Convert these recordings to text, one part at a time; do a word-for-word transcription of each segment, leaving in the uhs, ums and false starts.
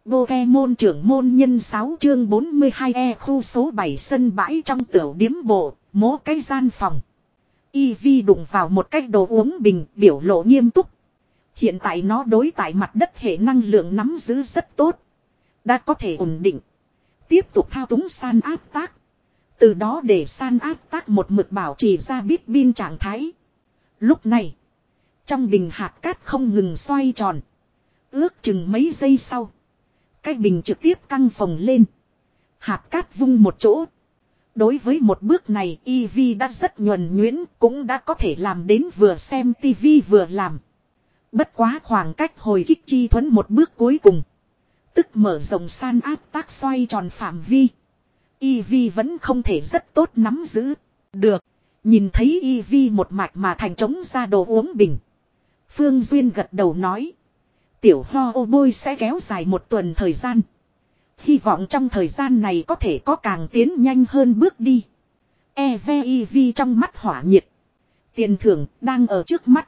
Pokemon trưởng môn nhân sáu chương bốn mươi hai E khu số bảy sân bãi trong tiểu điếm bộ, mố cái gian phòng. Eevee đụng vào một cái đồ uống bình, biểu lộ nghiêm túc. Hiện tại nó đối tại mặt đất hệ năng lượng nắm giữ rất tốt. Đã có thể ổn định. Tiếp tục thao túng san áp tác. Từ đó để san áp tác một mực bảo trì ra bít bin trạng thái. Lúc này, trong bình hạt cát không ngừng xoay tròn. Ước chừng mấy giây sau, cái bình trực tiếp căng phồng lên. Hạt cát vung một chỗ. Đối với một bước này, Eevee đã rất nhuần nhuyễn, cũng đã có thể làm đến vừa xem tivi vừa làm. Bất quá khoảng cách hồi kích chi thuẫn một bước cuối cùng. Tức mở rộng san áp tác xoay tròn phạm vi. Eevee vẫn không thể rất tốt nắm giữ. Được. Nhìn thấy Eevee một mạch mà thành trống ra đồ uống bình. Phương Duyên gật đầu nói. Tiểu ho ô bôi sẽ kéo dài một tuần thời gian. Hy vọng trong thời gian này có thể có càng tiến nhanh hơn bước đi. Eevee trong mắt hỏa nhiệt. Tiền thưởng đang ở trước mắt.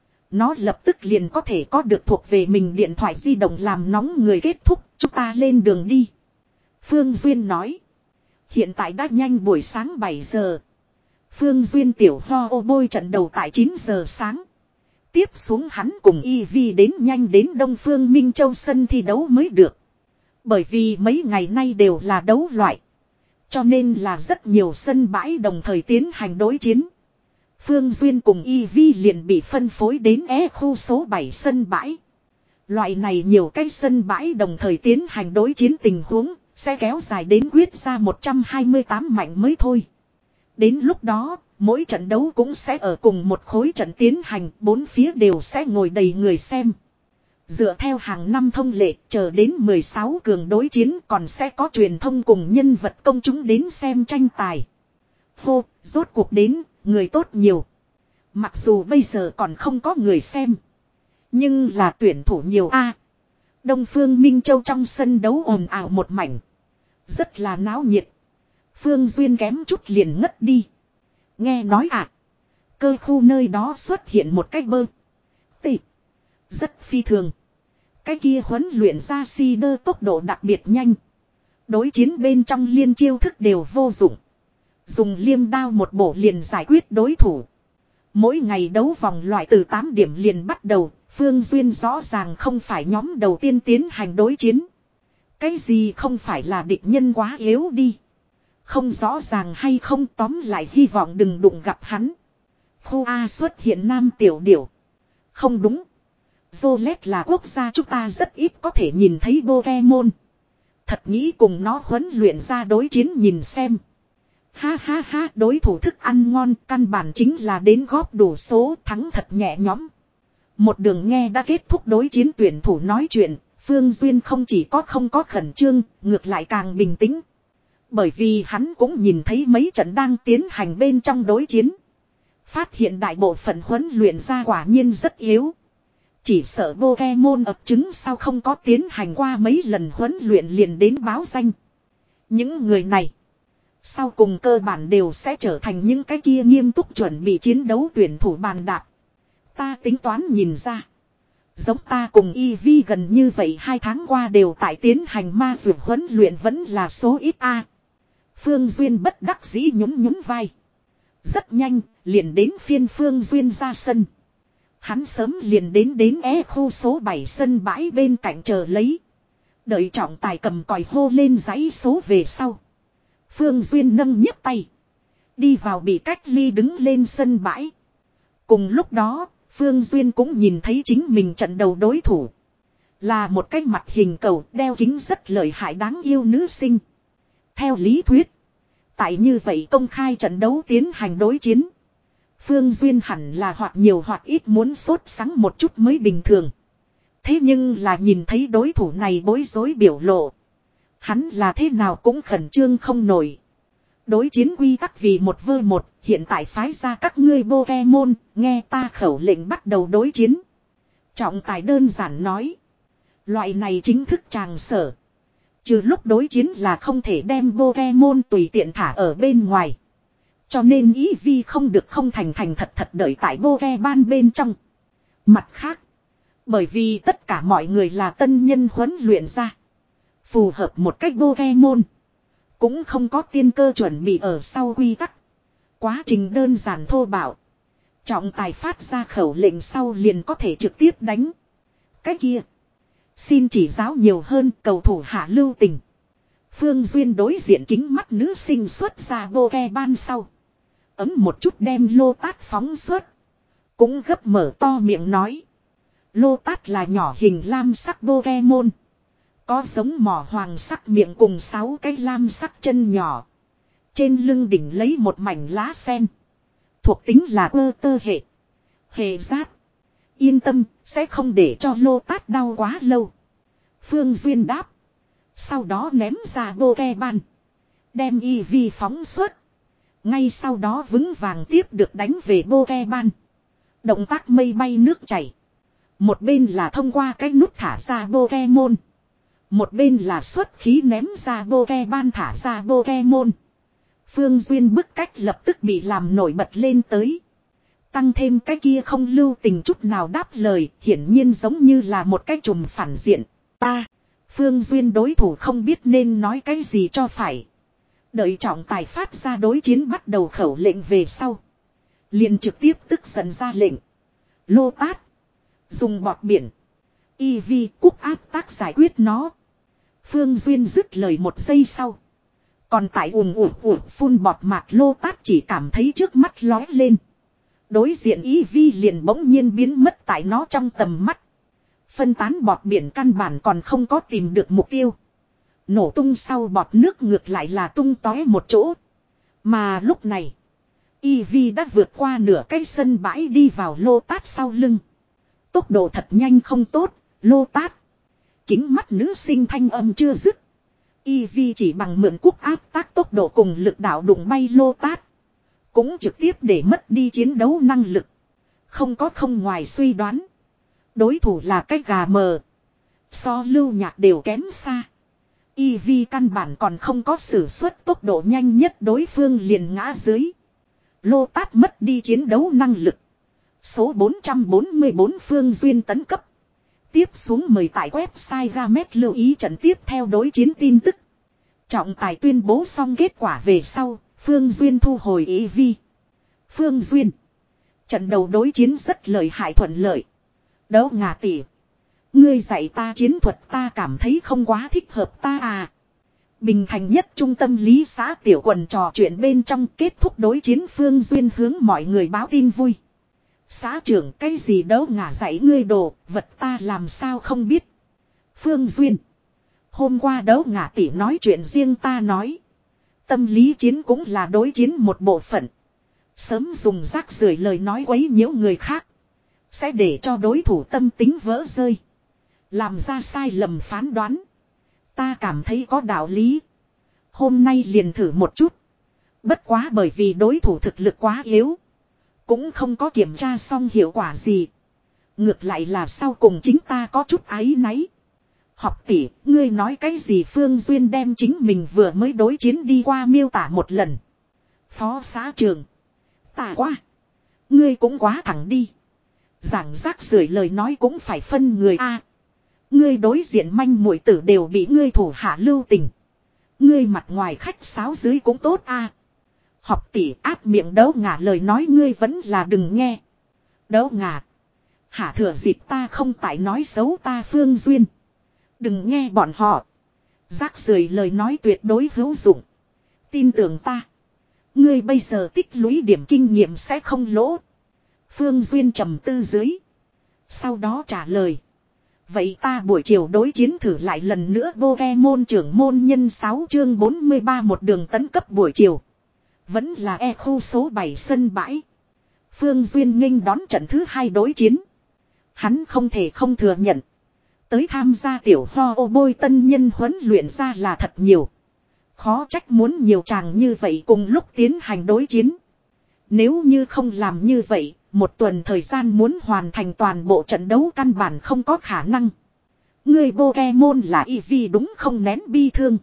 Nó lập tức liền có thể có được thuộc về mình điện thoại di động làm nóng người kết thúc. Chúng ta lên đường đi. Phương Duyên nói. Hiện tại đã nhanh buổi sáng bảy giờ. Phương Duyên tiểu ho ô bôi trận đầu tại chín giờ sáng. Tiếp xuống hắn cùng Eevee đến nhanh đến Đông Phương Minh Châu sân thi đấu mới được. Bởi vì mấy ngày nay đều là đấu loại. Cho nên là rất nhiều sân bãi đồng thời tiến hành đối chiến. Phương Duyên cùng Eevee liền bị phân phối đến E khu số bảy sân bãi. Loại này nhiều cái sân bãi đồng thời tiến hành đối chiến tình huống sẽ kéo dài đến quyết ra một trăm hai mươi tám mạnh mới thôi. Đến lúc đó, mỗi trận đấu cũng sẽ ở cùng một khối trận tiến hành, bốn phía đều sẽ ngồi đầy người xem. Dựa theo hàng năm thông lệ, chờ đến mười sáu cường đối chiến còn sẽ có truyền thông cùng nhân vật công chúng đến xem tranh tài. Hô, rốt cuộc đến, người tốt nhiều. Mặc dù bây giờ còn không có người xem. Nhưng là tuyển thủ nhiều a. Đông Phương Minh Châu trong sân đấu ồn ào một mảnh. Rất là náo nhiệt. Phương Duyên kém chút liền ngất đi. Nghe nói à. Cơ khu nơi đó xuất hiện một cái bơ. Tị. Rất phi thường. Cái kia huấn luyện ra si đơ tốc độ đặc biệt nhanh. Đối chiến bên trong liên chiêu thức đều vô dụng. Dùng liêm đao một bổ liền giải quyết đối thủ. Mỗi ngày đấu vòng loại từ tám điểm liền bắt đầu. Phương Duyên rõ ràng không phải nhóm đầu tiên tiến hành đối chiến. Cái gì không phải là địch nhân quá yếu đi. Không rõ ràng hay không, tóm lại hy vọng đừng đụng gặp hắn. Khu A xuất hiện nam tiểu điểu. Không đúng. Zolet là quốc gia chúng ta rất ít có thể nhìn thấy Pokemon. Thật nghĩ cùng nó huấn luyện ra đối chiến nhìn xem. Ha ha ha, đối thủ thức ăn ngon, căn bản chính là đến góp đủ số, thắng thật nhẹ nhõm. Một đường nghe đã kết thúc đối chiến tuyển thủ nói chuyện, Phương Duyên không chỉ có không có khẩn trương, ngược lại càng bình tĩnh. Bởi vì hắn cũng nhìn thấy mấy trận đang tiến hành bên trong đối chiến. Phát hiện đại bộ phận huấn luyện ra quả nhiên rất yếu. Chỉ sợ Pokemon ập trứng sao không có tiến hành qua mấy lần huấn luyện liền đến báo danh. Những người này, sau cùng cơ bản đều sẽ trở thành những cái kia nghiêm túc chuẩn bị chiến đấu tuyển thủ bàn đạp. Ta tính toán nhìn ra. Giống ta cùng Eevee gần như vậy hai tháng qua đều tại tiến hành ma dược huấn luyện vẫn là số ít a. Phương Duyên bất đắc dĩ nhún nhún vai. Rất nhanh, liền đến phiên Phương Duyên ra sân. Hắn sớm liền đến đến E khu số bảy sân bãi bên cạnh chờ lấy. Đợi trọng tài cầm còi hô lên dãy số về sau. Phương Duyên nâng nhấc tay. Đi vào bị cách ly đứng lên sân bãi. Cùng lúc đó, Phương Duyên cũng nhìn thấy chính mình trận đầu đối thủ. Là một cái mặt hình cầu đeo kính rất lợi hại đáng yêu nữ sinh. Theo lý thuyết, tại như vậy công khai trận đấu tiến hành đối chiến. Phương Duyên hẳn là hoặc nhiều hoặc ít muốn sốt sắng một chút mới bình thường. Thế nhưng là nhìn thấy đối thủ này bối rối biểu lộ. Hắn là thế nào cũng khẩn trương không nổi. Đối chiến quy tắc vì một vơ một, hiện tại phái ra các ngươi Pokemon, nghe ta khẩu lệnh bắt đầu đối chiến. Trọng tài đơn giản nói. Loại này chính thức tràng sở. Trừ lúc đối chiến là không thể đem Pokemon tùy tiện thả ở bên ngoài. Cho nên Eevee không được không thành thành thật thật đợi tại Pokemon bên trong. Mặt khác, bởi vì tất cả mọi người là tân nhân huấn luyện ra. Phù hợp một cách Pokemon. Cũng không có tiên cơ chuẩn bị ở sau quy tắc. Quá trình đơn giản thô bạo. Trọng tài phát ra khẩu lệnh sau liền có thể trực tiếp đánh. Cái kia. Xin chỉ giáo nhiều hơn, cầu thủ hạ lưu tình. Phương Duyên đối diện kính mắt nữ sinh xuất ra Pokemon sau. Ấm một chút đem lô tát phóng xuất. Cũng gấp mở to miệng nói. Lô tát là nhỏ hình lam sắc Pokemon. Có giống mỏ hoàng sắc miệng cùng sáu cái lam sắc chân nhỏ. Trên lưng đỉnh lấy một mảnh lá sen. Thuộc tính là ơ tơ hệ. Hệ giát. Yên tâm, sẽ không để cho lô tát đau quá lâu. Phương Duyên đáp. Sau đó ném ra Pokemon. Đem Eevee phóng xuất. Ngay sau đó vững vàng tiếp được đánh về Pokemon. Động tác mây bay nước chảy. Một bên là thông qua cái nút thả ra Pokemon. Một bên là xuất khí ném ra Pokemon thả ra Pokemon. Phương Duyên bức cách lập tức bị làm nổi bật lên tới. Tăng thêm cái kia không lưu tình chút nào đáp lời, hiển nhiên giống như là một cái trùm phản diện. Ta, Phương Duyên đối thủ không biết nên nói cái gì cho phải. Đợi trọng tài phát ra đối chiến bắt đầu khẩu lệnh về sau. Liền trực tiếp tức giận ra lệnh. Lô tát. Dùng bọt biển. Eevee cúc áp tác giải quyết nó. Phương Duyên dứt lời một giây sau. Còn tại ùm ùm ùm phun bọt mạt lô tát chỉ cảm thấy trước mắt lói lên. Đối diện Eevee liền bỗng nhiên biến mất tại nó trong tầm mắt. Phân tán bọt biển căn bản còn không có tìm được mục tiêu. Nổ tung sau bọt nước ngược lại là tung tóe một chỗ. Mà lúc này, Eevee đã vượt qua nửa cái sân bãi đi vào lô tát sau lưng. Tốc độ thật nhanh không tốt, lô tát. Kính mắt nữ sinh thanh âm chưa dứt. Eevee chỉ bằng mượn cúc áp tác tốc độ cùng lực đạo đụng bay lô tát. Cũng trực tiếp để mất đi chiến đấu năng lực. Không có không ngoài suy đoán. Đối thủ là cái gà mờ. So lưu nhạc đều kém xa. Eevee căn bản còn không có sử xuất tốc độ nhanh nhất đối phương liền ngã dưới. Lô tát mất đi chiến đấu năng lực. Số bốn trăm bốn mươi bốn Phương Duyên tấn cấp. Tiếp xuống mời tại website Gamet lưu ý trận tiếp theo đối chiến tin tức. Trọng tài tuyên bố xong kết quả về sau, Phương Duyên thu hồi Eevee. Phương Duyên. Trận đầu đối chiến rất lợi hại thuận lợi. Đấu ngà tỷ. Ngươi dạy ta chiến thuật ta cảm thấy không quá thích hợp ta à. Bình thành nhất trung tâm lý xã tiểu quần trò chuyện bên trong kết thúc đối chiến Phương Duyên hướng mọi người báo tin vui. Xã trưởng cái gì đấu ngả dạy ngươi đồ, vật ta làm sao không biết. Phương Duyên. Hôm qua đấu ngả tỷ nói chuyện riêng ta nói. Tâm lý chiến cũng là đối chiến một bộ phận. Sớm dùng rác rưởi lời nói quấy nhiễu người khác. Sẽ để cho đối thủ tâm tính vỡ rơi. Làm ra sai lầm phán đoán. Ta cảm thấy có đạo lý. Hôm nay liền thử một chút. Bất quá bởi vì đối thủ thực lực quá yếu. Cũng không có kiểm tra xong hiệu quả gì. Ngược lại là sau cùng chính ta có chút áy náy. Học tỷ, ngươi nói cái gì Phương Duyên đem chính mình vừa mới đối chiến đi qua miêu tả một lần. Phó xã trưởng. Tả quá. Ngươi cũng quá thẳng đi. Giảng rác rưởi lời nói cũng phải phân người a. Ngươi đối diện manh muội tử đều bị ngươi thủ hạ lưu tình. Ngươi mặt ngoài khách sáo dưới cũng tốt a. Học tỷ áp miệng đấu ngả lời nói ngươi vẫn là đừng nghe. Đấu ngả. Hả thừa dịp ta không tại nói xấu ta Phương Duyên. Đừng nghe bọn họ. Rác rưởi lời nói tuyệt đối hữu dụng. Tin tưởng ta. Ngươi bây giờ tích lũy điểm kinh nghiệm sẽ không lỗ. Phương Duyên trầm tư dưới. Sau đó trả lời. Vậy ta buổi chiều đối chiến thử lại lần nữa Pokemon trưởng môn nhân sáu chương bốn mươi ba một đường tấn cấp buổi chiều. Vẫn là E khu số bảy sân bãi. Phương Duyên nghênh đón trận thứ hai đối chiến. Hắn không thể không thừa nhận. Tới tham gia tiểu ho ô bôi tân nhân huấn luyện ra là thật nhiều. Khó trách muốn nhiều chàng như vậy cùng lúc tiến hành đối chiến. Nếu như không làm như vậy, một tuần thời gian muốn hoàn thành toàn bộ trận đấu căn bản không có khả năng. Người Pokemon là Eevee đúng không nén bi thương.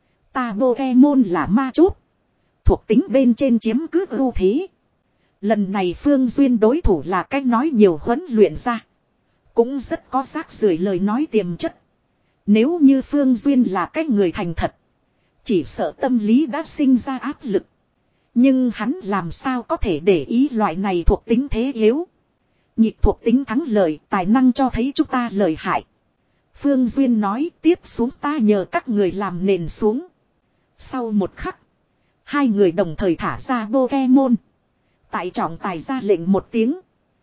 Ta Pokemon là ma chốt. Thuộc tính bên trên chiếm cứ ưu thế. Lần này Phương Duyên đối thủ là cách nói nhiều huấn luyện ra. Cũng rất có rác rưởi lời nói tiềm chất. Nếu như Phương Duyên là cái người thành thật. Chỉ sợ tâm lý đã sinh ra áp lực. Nhưng hắn làm sao có thể để ý loại này thuộc tính thế yếu. Nhịp thuộc tính thắng lợi, tài năng cho thấy chúng ta lợi hại. Phương Duyên nói, tiếp xuống ta nhờ các người làm nền xuống. Sau một khắc, hai người đồng thời thả ra Pokemon. Tại trọng tài ra lệnh một tiếng.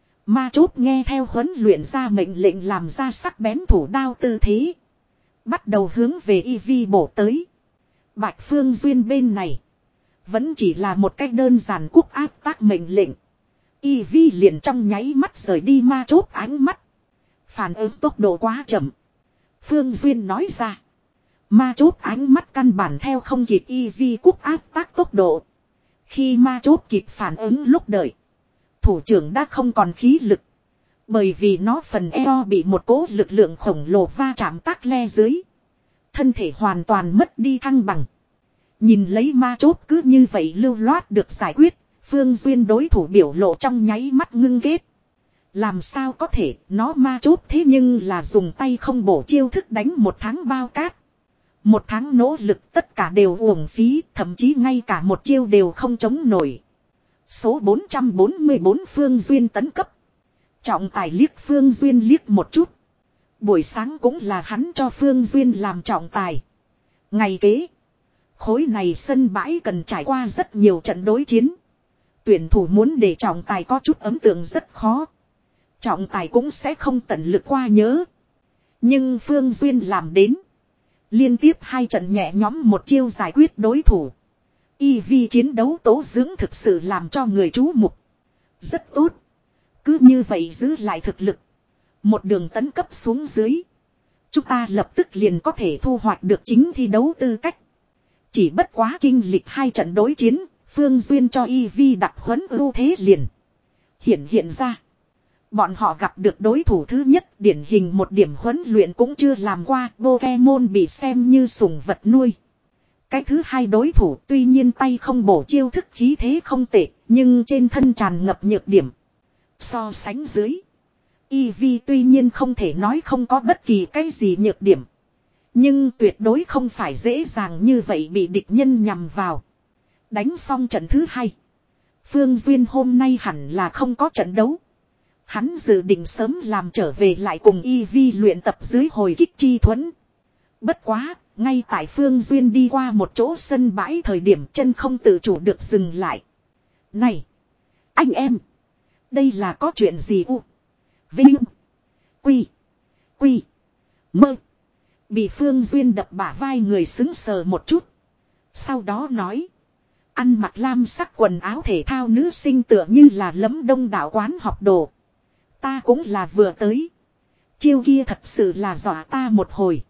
Ma chốt nghe theo huấn luyện ra mệnh lệnh làm ra sắc bén thủ đao tư thế. Bắt đầu hướng về Eevee bổ tới. Bạch Phương Duyên bên này. Vẫn chỉ là một cách đơn giản quốc áp tác mệnh lệnh. Eevee liền trong nháy mắt rời đi ma chốt ánh mắt. Phản ứng tốc độ quá chậm. Phương Duyên nói ra. Ma chốt ánh mắt căn bản theo không kịp Eevee quốc áp tác tốc độ. Khi ma chốt kịp phản ứng lúc đợi. Thủ trưởng đã không còn khí lực. Bởi vì nó phần eo bị một cỗ lực lượng khổng lồ va chạm tác le dưới. Thân thể hoàn toàn mất đi thăng bằng. Nhìn lấy ma chốt cứ như vậy lưu loát được giải quyết. Phương Duyên đối thủ biểu lộ trong nháy mắt ngưng kết. Làm sao có thể nó ma chốt thế nhưng là dùng tay không bổ chiêu thức đánh một tháng bao cát. Một tháng nỗ lực tất cả đều uổng phí, thậm chí ngay cả một chiêu đều không chống nổi. Số bốn trăm bốn mươi bốn Phương Duyên tấn cấp. Trọng tài liếc Phương Duyên liếc một chút. Buổi sáng cũng là hắn cho Phương Duyên làm trọng tài. Ngày kế, khối này sân bãi cần trải qua rất nhiều trận đối chiến. Tuyển thủ muốn để trọng tài có chút ấn tượng rất khó. Trọng tài cũng sẽ không tận lực qua nhớ. Nhưng Phương Duyên làm đến. Liên tiếp hai trận nhẹ nhõm một chiêu giải quyết đối thủ. Eevee chiến đấu tố dưỡng thực sự làm cho người chú mục. Rất tốt. Cứ như vậy giữ lại thực lực. Một đường tấn cấp xuống dưới. Chúng ta lập tức liền có thể thu hoạch được chính thi đấu tư cách. Chỉ bất quá kinh lịch hai trận đối chiến. Phương Duyên cho Eevee đặt huấn ưu thế liền. Hiện hiện ra. Bọn họ gặp được đối thủ thứ nhất, điển hình một điểm huấn luyện cũng chưa làm qua, Pokemon bị xem như sủng vật nuôi. Cái thứ hai đối thủ tuy nhiên tay không bổ chiêu thức khí thế không tệ, nhưng trên thân tràn ngập nhược điểm. So sánh dưới, Eevee tuy nhiên không thể nói không có bất kỳ cái gì nhược điểm. Nhưng tuyệt đối không phải dễ dàng như vậy bị địch nhân nhằm vào. Đánh xong trận thứ hai. Phương Duyên hôm nay hẳn là không có trận đấu. Hắn dự định sớm làm trở về lại cùng Eevee luyện tập dưới hồi kích chi thuẫn. Bất quá, ngay tại Phương Duyên đi qua một chỗ sân bãi thời điểm chân không tự chủ được dừng lại. Này! Anh em! Đây là có chuyện gì u? Vinh! Quy! Quy! Mơ! Bị Phương Duyên đập bả vai người xứng sờ một chút. Sau đó nói. Ăn mặc lam sắc quần áo thể thao nữ sinh tựa như là lấm đông đảo quán học đồ. Ta cũng là vừa tới. Chiêu kia thật sự là dọa ta một hồi.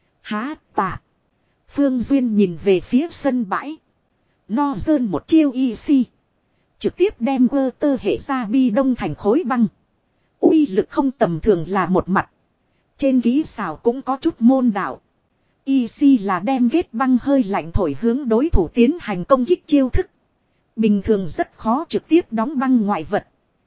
Há tạ. Phương Duyên nhìn về phía sân bãi. No dơn một chiêu y si. Trực tiếp đem quơ tơ hệ ra bi đông thành khối băng. Uy lực không tầm thường là một mặt. Trên ký xào cũng có chút môn đạo. Y si là đem ghét băng hơi lạnh thổi hướng đối thủ tiến hành công kích chiêu thức. Bình thường rất khó trực tiếp đóng băng ngoại vật.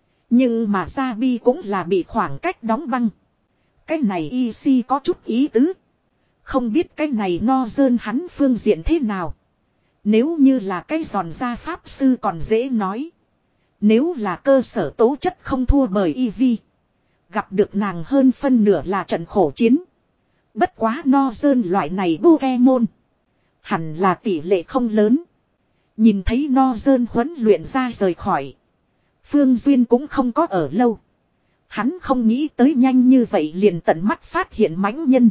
Nhưng mà Gia Bi cũng là bị khoảng cách đóng băng. Cái này y si có chút ý tứ. Không biết cái này no dơn hắn phương diện thế nào. Nếu như là cái giòn gia pháp sư còn dễ nói. Nếu là cơ sở tố chất không thua bởi Eevee. Gặp được nàng hơn phân nửa là trận khổ chiến. Bất quá no dơn loại này Pokemon. Hẳn là tỷ lệ không lớn. Nhìn thấy no dơn huấn luyện ra rời khỏi. Phương Duyên cũng không có ở lâu. Hắn không nghĩ tới nhanh như vậy liền tận mắt phát hiện mãnh nhân.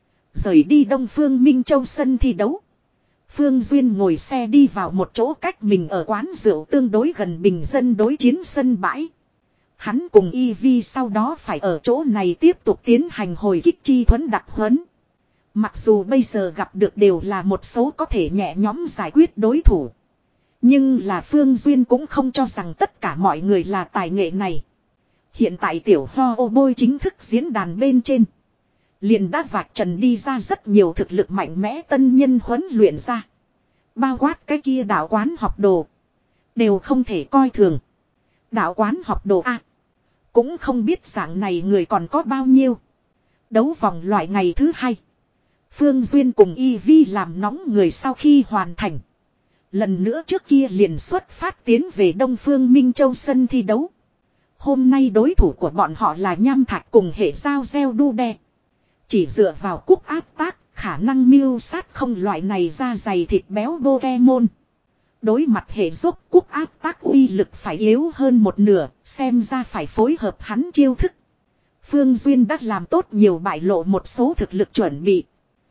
Rời đi Đông Phương Minh Châu sân thi đấu. Phương Duyên ngồi xe đi vào một chỗ cách mình ở quán rượu tương đối gần bình dân đối chiến sân bãi. Hắn cùng Eevee sau đó phải ở chỗ này tiếp tục tiến hành hồi kích chi thuẫn đặc huấn. Mặc dù bây giờ gặp được đều là một số có thể nhẹ nhõm giải quyết đối thủ. Nhưng là Phương Duyên cũng không cho rằng tất cả mọi người là tài nghệ này. Hiện tại tiểu ho ô bôi chính thức diễn đàn bên trên. Liền đã vạch trần đi ra rất nhiều thực lực mạnh mẽ tân nhân huấn luyện ra. Bao quát cái kia đạo quán học đồ. Đều không thể coi thường. Đạo quán học đồ A. Cũng không biết dạng này người còn có bao nhiêu. Đấu vòng loại ngày thứ hai. Phương Duyên cùng Y Vi làm nóng người sau khi hoàn thành. Lần nữa trước kia liền xuất phát tiến về Đông Phương Minh Châu sân thi đấu. Hôm nay đối thủ của bọn họ là Nham Thạch cùng hệ giao gieo đu đe. Chỉ dựa vào cúc áp tác, khả năng mưu sát không loại này ra dày thịt béo Pokemon. Đối mặt hệ dốc cúc áp tác uy lực phải yếu hơn một nửa, xem ra phải phối hợp hắn chiêu thức. Phương Duyên đã làm tốt nhiều bại lộ một số thực lực chuẩn bị.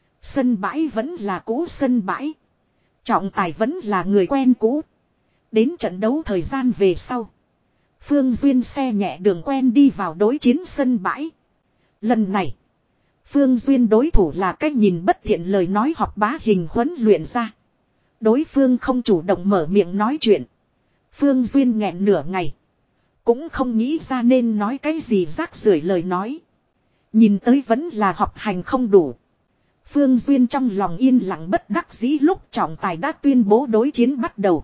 Sân bãi vẫn là cũ sân bãi. Trọng tài vẫn là người quen cũ. Đến trận đấu thời gian về sau. Phương Duyên xe nhẹ đường quen đi vào đối chiến sân bãi. Lần này, Phương Duyên đối thủ là cách nhìn bất thiện lời nói học bá hình huấn luyện ra. Đối phương không chủ động mở miệng nói chuyện. Phương Duyên nghẹn nửa ngày. Cũng không nghĩ ra nên nói cái gì rác rưởi lời nói. Nhìn tới vẫn là học hành không đủ. Phương Duyên trong lòng yên lặng bất đắc dĩ lúc trọng tài đã tuyên bố đối chiến bắt đầu.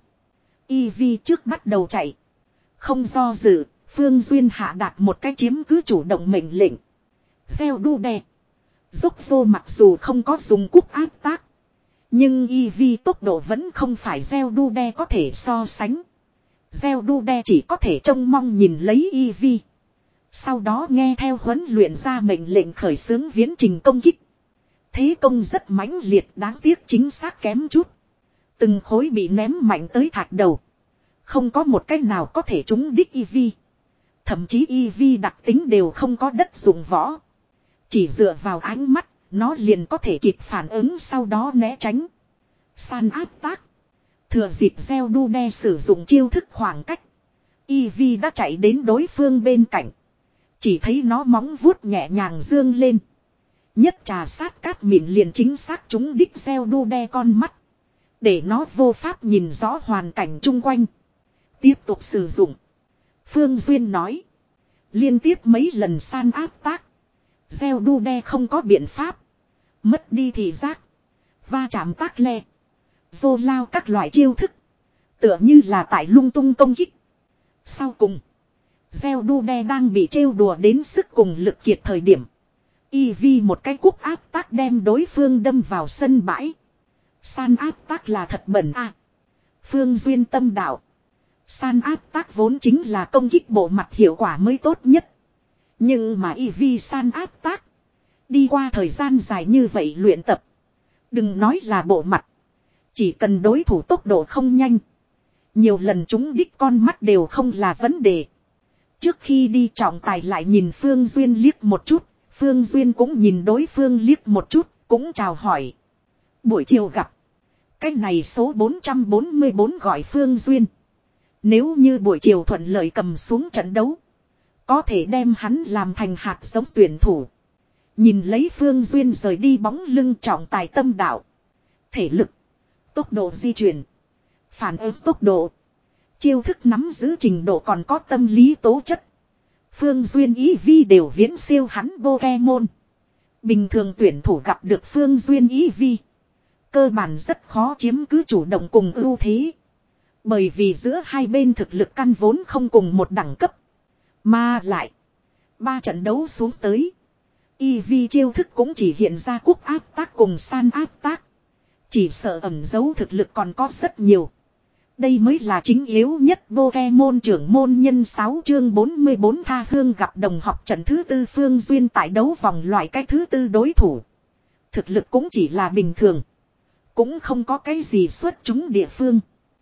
Y Vi trước bắt đầu chạy. Không do dự, Phương Duyên hạ đạt một cái chiếm cứ chủ động mệnh lệnh. Gieo đu đe. Dốc vô mặc dù không có dùng cúc áp tác. Nhưng Y Vi tốc độ vẫn không phải gieo đu đe có thể so sánh. Gieo đu đe chỉ có thể trông mong nhìn lấy Y Vi. Sau đó nghe theo huấn luyện ra mệnh lệnh khởi xướng viễn trình công kích. Thế công rất mãnh liệt đáng tiếc chính xác kém chút. Từng khối bị ném mạnh tới thạch đầu. Không có một cách nào có thể trúng đích Y Vi. Thậm chí Y Vi đặc tính đều không có đất dụng võ. Chỉ dựa vào ánh mắt, nó liền có thể kịp phản ứng sau đó né tránh. San áp tác. Thừa dịp gieo đu đe sử dụng chiêu thức khoảng cách. Y Vi đã chạy đến đối phương bên cạnh. Chỉ thấy nó móng vuốt nhẹ nhàng dương lên. Nhất trà sát cát mịn liền chính xác trúng đích gieo đu đe con mắt. Để nó vô pháp nhìn rõ hoàn cảnh chung quanh. Tiếp tục sử dụng. Phương Duyên nói. Liên tiếp mấy lần san áp tác. Gieo đu đe không có biện pháp. Mất đi thị giác. Va chạm tác le. Vô lao các loại chiêu thức. Tựa như là tại lung tung công kích. Sau cùng. Gieo đu đe đang bị trêu đùa đến sức cùng lực kiệt thời điểm. Y Vi một cái cúc áp tác đem đối phương đâm vào sân bãi. San áp tác là thật bẩn à. Phương Duyên tâm đạo. San áp tác vốn chính là công kích bộ mặt hiệu quả mới tốt nhất. Nhưng mà Y Vi san áp tác. Đi qua thời gian dài như vậy luyện tập. Đừng nói là bộ mặt. Chỉ cần đối thủ tốc độ không nhanh. Nhiều lần chúng đích con mắt đều không là vấn đề. Trước khi đi trọng tài lại nhìn Phương Duyên liếc một chút. Phương Duyên cũng nhìn đối phương liếc một chút. Cũng chào hỏi. Buổi chiều gặp. Cái này số bốn trăm bốn mươi bốn gọi Phương Duyên. Nếu như buổi chiều thuận lợi cầm xuống trận đấu. Có thể đem hắn làm thành hạt giống tuyển thủ. Nhìn lấy Phương Duyên rời đi bóng lưng trọng tài tâm đạo. Thể lực. Tốc độ di chuyển. Phản ứng tốc độ. Chiêu thức nắm giữ trình độ còn có tâm lý tố chất. Phương Duyên Y Vi đều viễn siêu hắn Pokemon. Bình thường tuyển thủ gặp được Phương Duyên Y Vi. Cơ bản rất khó chiếm cứ chủ động cùng ưu thế. Bởi vì giữa hai bên thực lực căn vốn không cùng một đẳng cấp. Mà lại. Ba trận đấu xuống tới. Y Vi chiêu thức cũng chỉ hiện ra cúc áp tác cùng san áp tác. Chỉ sợ ẩn giấu thực lực còn có rất nhiều. Đây mới là chính yếu nhất Pokemon trưởng môn nhân sáu chương bốn mươi bốn tha hương gặp đồng học trận thứ tư Phương Duyên tại đấu vòng loại cái thứ tư đối thủ. Thực lực cũng chỉ là bình thường. Cũng không có cái gì xuất chúng địa phương.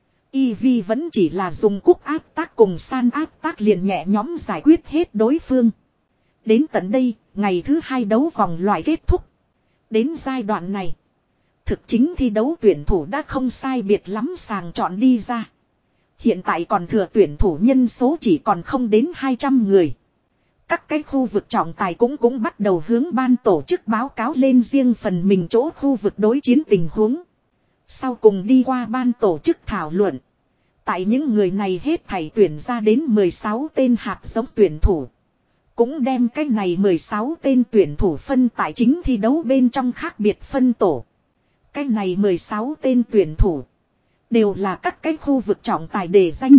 Y Vi vẫn chỉ là dùng cúc áp tác cùng san áp tác liền nhẹ nhóm giải quyết hết đối phương. Đến tận đây, ngày thứ hai đấu vòng loại kết thúc. Đến giai đoạn này. Thực chính thi đấu tuyển thủ đã không sai biệt lắm sàng chọn đi ra. Hiện tại còn thừa tuyển thủ nhân số chỉ còn không đến hai trăm người. Các cái khu vực trọng tài cũng cũng bắt đầu hướng ban tổ chức báo cáo lên riêng phần mình chỗ khu vực đối chiến tình huống. Sau cùng đi qua ban tổ chức thảo luận. Tại những người này hết thảy tuyển ra đến mười sáu tên hạt giống tuyển thủ. Cũng đem cái này mười sáu tên tuyển thủ phân tại chính thi đấu bên trong khác biệt phân tổ. Cái này mười sáu tên tuyển thủ. Đều là các cái khu vực trọng tài đề danh.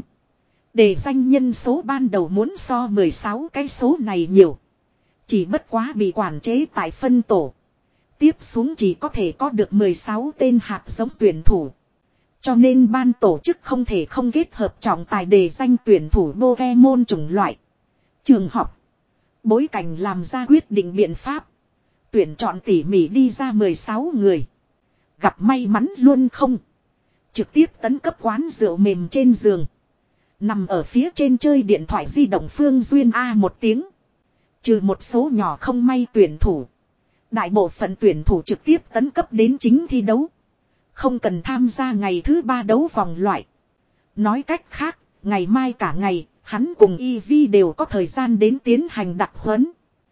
Đề danh nhân số ban đầu muốn so mười sáu cái số này nhiều. Chỉ bất quá bị quản chế tại phân tổ. Tiếp xuống chỉ có thể có được mười sáu tên hạt giống tuyển thủ. Cho nên ban tổ chức không thể không kết hợp trọng tài đề danh tuyển thủ Pokemon chủng loại, trường học, bối cảnh làm ra quyết định biện pháp. Tuyển chọn tỉ mỉ đi ra mười sáu người. Gặp may mắn luôn không? Trực tiếp tấn cấp quán rượu mềm trên giường. Nằm ở phía trên chơi điện thoại di động Phương Duyên A một tiếng. Trừ một số nhỏ không may tuyển thủ. Đại bộ phận tuyển thủ trực tiếp tấn cấp đến chính thi đấu. Không cần tham gia ngày thứ ba đấu vòng loại. Nói cách khác, ngày mai cả ngày, hắn cùng Eevee đều có thời gian đến tiến hành đặc huấn.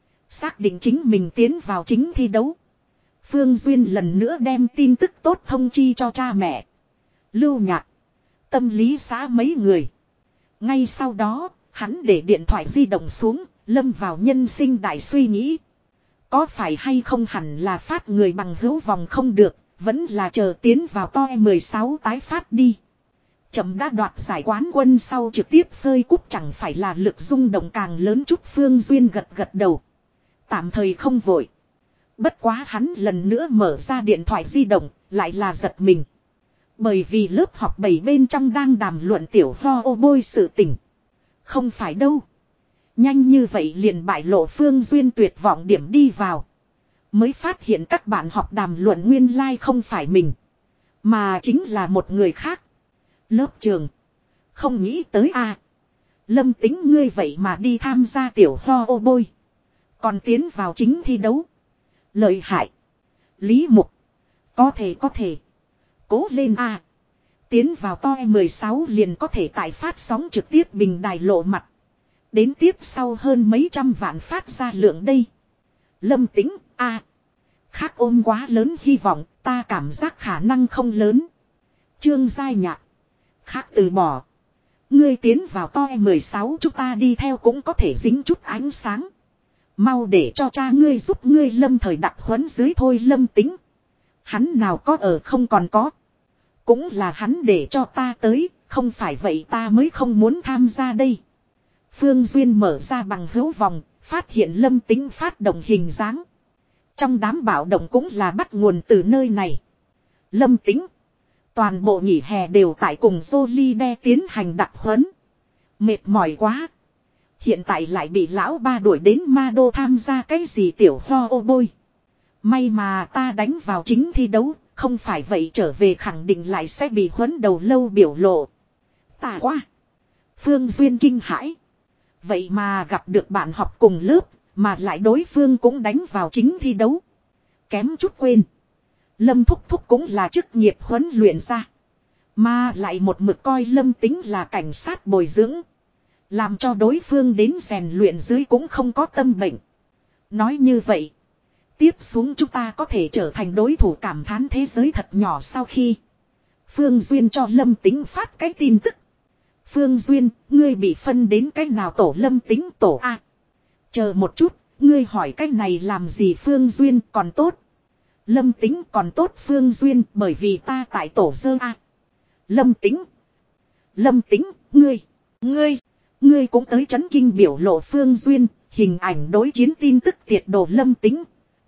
Xác định chính mình tiến vào chính thi đấu. Phương Duyên lần nữa đem tin tức tốt thông chi cho cha mẹ, Lưu Nhạc, tâm lý xã mấy người. Ngay sau đó, hắn để điện thoại di động xuống, lâm vào nhân sinh đại suy nghĩ. Có phải hay không hẳn là phát người bằng hữu vòng không được, vẫn là chờ tiến vào to mười sáu tái phát đi. Chậm đã đoạt giải quán quân sau trực tiếp phơi cúp chẳng phải là lực rung động càng lớn chút. Phương Duyên gật gật đầu. Tạm thời không vội. Bất quá hắn lần nữa mở ra điện thoại di động, lại là giật mình. Bởi vì lớp học bảy bên trong đang đàm luận tiểu ho ô bôi sự tình. Không phải đâu. Nhanh như vậy liền bại lộ. Phương Duyên tuyệt vọng điểm đi vào. Mới phát hiện các bạn học đàm luận nguyên lai like không phải mình, mà chính là một người khác. Lớp trường. Không nghĩ tới a à. Lâm Tính ngươi vậy mà đi tham gia tiểu ho ô bôi. Còn tiến vào chính thi đấu. Lợi hại. Lý Mục. Có thể có thể. Cố lên a à. Tiến vào to mười sáu liền có thể tại phát sóng trực tiếp bình đài lộ mặt. Đến tiếp sau hơn mấy trăm vạn phát ra lượng đây. Lâm Tính a à. Khác ôm quá lớn hy vọng, ta cảm giác khả năng không lớn. Trương Giai Nhạc. Khác từ bỏ. Ngươi tiến vào to mười sáu chúng ta đi theo cũng có thể dính chút ánh sáng. Mau để cho cha ngươi giúp ngươi Lâm thời đặc huấn dưới thôi. Lâm Tính. Hắn nào có ở không còn có. Cũng là hắn để cho ta tới, không phải vậy ta mới không muốn tham gia đây. Phương Duyên mở ra bằng hữu vòng, phát hiện Lâm Tính phát động hình dáng. Trong đám bạo động cũng là bắt nguồn từ nơi này. Lâm Tính. Toàn bộ nghỉ hè đều tại cùng Jolie tiến hành đặc huấn. Mệt mỏi quá. Hiện tại lại bị lão ba đuổi đến ma đô tham gia cái gì tiểu ho ô bôi. May mà ta đánh vào chính thi đấu, không phải vậy trở về khẳng định lại sẽ bị huấn đầu lâu biểu lộ. Tà quá. Phương Duyên kinh hãi. Vậy mà gặp được bạn học cùng lớp, mà lại đối phương cũng đánh vào chính thi đấu. Kém chút quên. Lâm Thúc Thúc cũng là chức nghiệp huấn luyện ra. Mà lại một mực coi Lâm Tính là cảnh sát bồi dưỡng. Làm cho đối phương đến rèn luyện dưới cũng không có tâm bệnh. Nói như vậy. Tiếp xuống chúng ta có thể trở thành đối thủ. Cảm thán thế giới thật nhỏ. Sau khi Phương Duyên cho Lâm Tính phát cái tin tức. Phương Duyên, ngươi bị phân đến cái nào tổ? Lâm Tính tổ A. Chờ một chút, ngươi hỏi cái này làm gì? Phương Duyên còn tốt. Lâm Tính còn tốt. Phương Duyên bởi vì ta tại tổ dơ A. Lâm Tính. Lâm Tính, ngươi, ngươi, ngươi cũng tới chấn kinh biểu lộ. Phương Duyên, hình ảnh đối chiến tin tức tiệt đồ. Lâm Tính.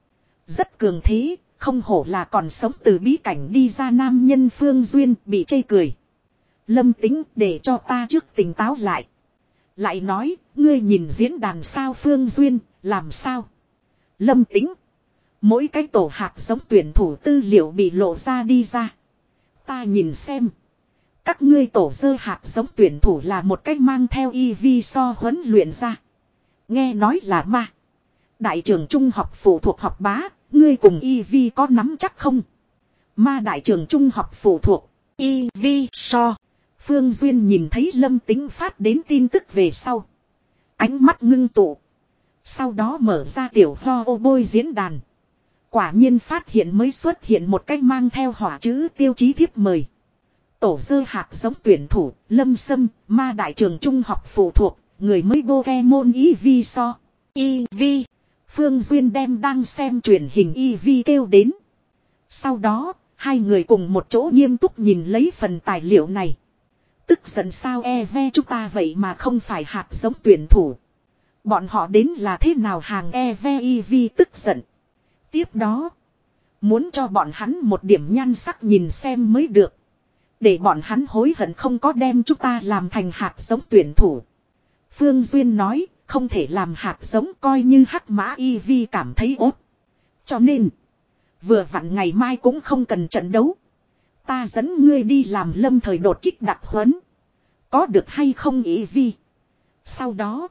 Rất cường thế, không hổ là còn sống từ bí cảnh đi ra nam nhân. Phương Duyên bị chê cười. Lâm Tính để cho ta trước tỉnh táo lại. Lại nói, ngươi nhìn diễn đàn sao? Phương Duyên, làm sao? Lâm Tính. Mỗi cái tổ hạt giống tuyển thủ tư liệu bị lộ ra đi ra. Ta nhìn xem. Các ngươi tổ dơ hạt giống tuyển thủ là một cách mang theo Eevee so huấn luyện ra. Nghe nói là ma. Đại trường trung học phụ thuộc học bá, ngươi cùng Eevee có nắm chắc không? Ma đại trường trung học phụ thuộc, Eevee so. Phương Duyên nhìn thấy Lâm Tính phát đến tin tức về sau. Ánh mắt ngưng tụ. Sau đó mở ra tiểu ho ô bôi diễn đàn. Quả nhiên phát hiện mới xuất hiện một cách mang theo hỏa chữ tiêu chí thiếp mời. Tổ dơ hạt giống tuyển thủ, Lâm Sâm, ma đại trường trung học phụ thuộc, người mới Pokemon Eevee so. Eevee. Phương Duyên đem đang xem truyền hình Eevee kêu đến. Sau đó, hai người cùng một chỗ nghiêm túc nhìn lấy phần tài liệu này. Tức giận sao? Eve chúng ta vậy mà không phải hạt giống tuyển thủ. Bọn họ đến là thế nào? Hàng Eve Eevee tức giận. Tiếp đó, Muốn cho bọn hắn một điểm nhan sắc nhìn xem mới được. Để bọn hắn hối hận không có đem chúng ta làm thành hạt giống tuyển thủ. Phương Duyên nói, không thể làm hạt giống coi như hắc mã y vi cảm thấy ốt. Cho nên, vừa vặn ngày mai cũng không cần trận đấu. Ta dẫn ngươi đi làm lâm thời đột kích đặc huấn. Có được hay không y vi? Sau đó,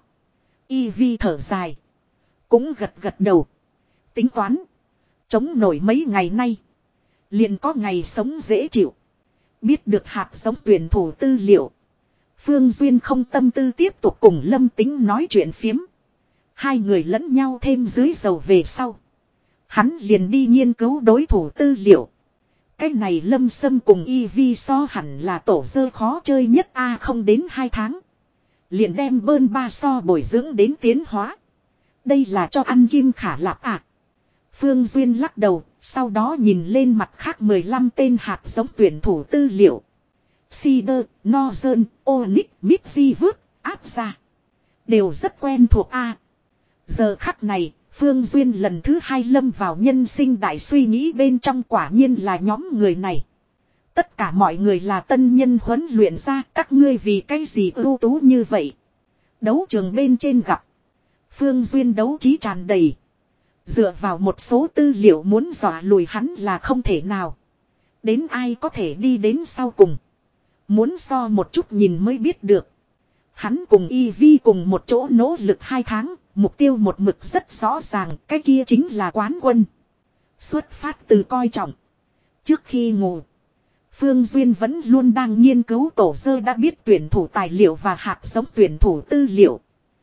y vi thở dài. Cũng gật gật đầu. Tính toán. Chống nổi mấy ngày nay. Liền có ngày sống dễ chịu. Biết được hạt giống tuyển thủ tư liệu. Phương Duyên không tâm tư tiếp tục cùng Lâm Tính nói chuyện phiếm. Hai người lẫn nhau thêm dưới dầu về sau. Hắn liền đi nghiên cứu đối thủ tư liệu. Cái này Lâm Sâm cùng y vi so hẳn là tổ dơ khó chơi nhất a không đến hai tháng. Liền đem bơn ba so bồi dưỡng đến tiến hóa. Đây là cho ăn kim khả lạp à. Phương Duyên lắc đầu, sau đó nhìn lên mặt khác mười lăm tên hạt giống tuyển thủ tư liệu. Cider, Northern, Onyx, Midgevut, áp ra. Đều rất quen thuộc a. Giờ khắc này, Phương Duyên lần thứ hai lâm vào nhân sinh đại suy nghĩ bên trong, quả nhiên là nhóm người này. Tất cả mọi người là tân nhân huấn luyện ra, các ngươi vì cái gì ưu tú như vậy. Đấu trường bên trên gặp. Phương Duyên đấu trí tràn đầy. Dựa vào một số tư liệu muốn dọa lùi hắn là không thể nào. Đến ai có thể đi đến sau cùng. Muốn so một chút nhìn mới biết được. Hắn cùng y vi cùng một chỗ nỗ lực hai tháng. Mục tiêu một mực rất rõ ràng. Cái kia chính là quán quân. Xuất phát từ coi trọng. Trước khi ngủ, Phương Duyên vẫn luôn đang nghiên cứu tổ dơ đã biết tuyển thủ tài liệu và hạt giống tuyển thủ tư liệu.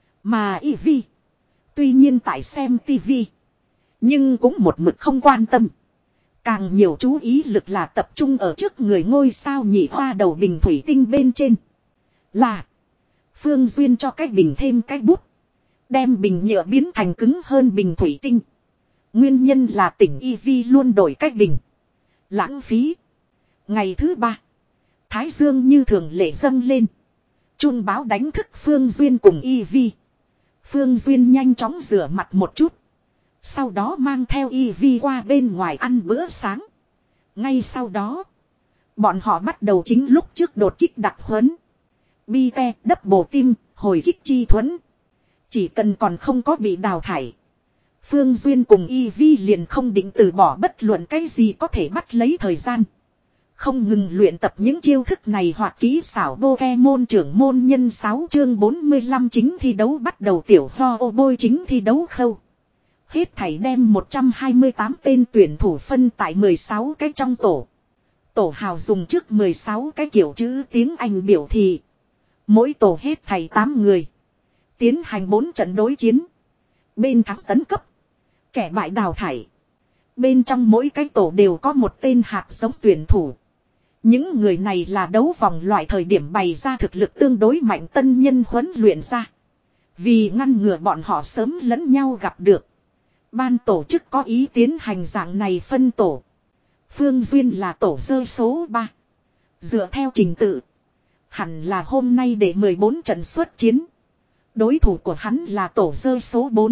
Mà y vi, tuy nhiên tại xem tivi, nhưng cũng một mực không quan tâm. Càng nhiều chú ý lực là tập trung ở trước người ngôi sao nhị hoa đầu bình thủy tinh bên trên. Là Phương Duyên cho cái bình thêm cái bút. Đem bình nhựa biến thành cứng hơn bình thủy tinh. Nguyên nhân là tỉnh y vi luôn đổi cách bình. Lãng phí. Ngày thứ ba, Thái Dương như thường lệ dâng lên. Chuông báo đánh thức Phương Duyên cùng y vi. Phương Duyên nhanh chóng rửa mặt một chút. Sau đó mang theo y vi qua bên ngoài ăn bữa sáng. Ngay sau đó, bọn họ bắt đầu chính lúc trước đột kích đặc huấn. Bi te, đắp bổ tim, hồi kích chi thuẫn. Chỉ cần còn không có bị đào thải, Phương Duyên cùng y vi liền không định từ bỏ bất luận cái gì có thể bắt lấy thời gian. Không ngừng luyện tập những chiêu thức này hoặc kỹ xảo Pokemon trưởng môn nhân sáu chương bốn mươi lăm chính thi đấu bắt đầu. Tiểu ho ô bôi chính thi đấu khâu. Hết thảy đem một trăm hai mươi tám tên tuyển thủ phân tại mười sáu cái trong tổ. Tổ hào dùng trước mười sáu cái kiểu chữ tiếng Anh biểu thị. Mỗi tổ hết thảy tám người. Tiến hành bốn trận đối chiến. Bên thắng tấn cấp. Kẻ bại đào thải. Bên trong mỗi cái tổ đều có một tên hạt giống tuyển thủ. Những người này là đấu vòng loại thời điểm bày ra thực lực tương đối mạnh tân nhân huấn luyện ra. Vì ngăn ngừa bọn họ sớm lẫn nhau gặp được, ban tổ chức có ý tiến hành dạng này phân tổ. Phương Duyên là tổ dơ số ba. Dựa theo trình tự, hẳn là hôm nay để mười bốn trận xuất chiến. Đối thủ của hắn là tổ dơ số bốn.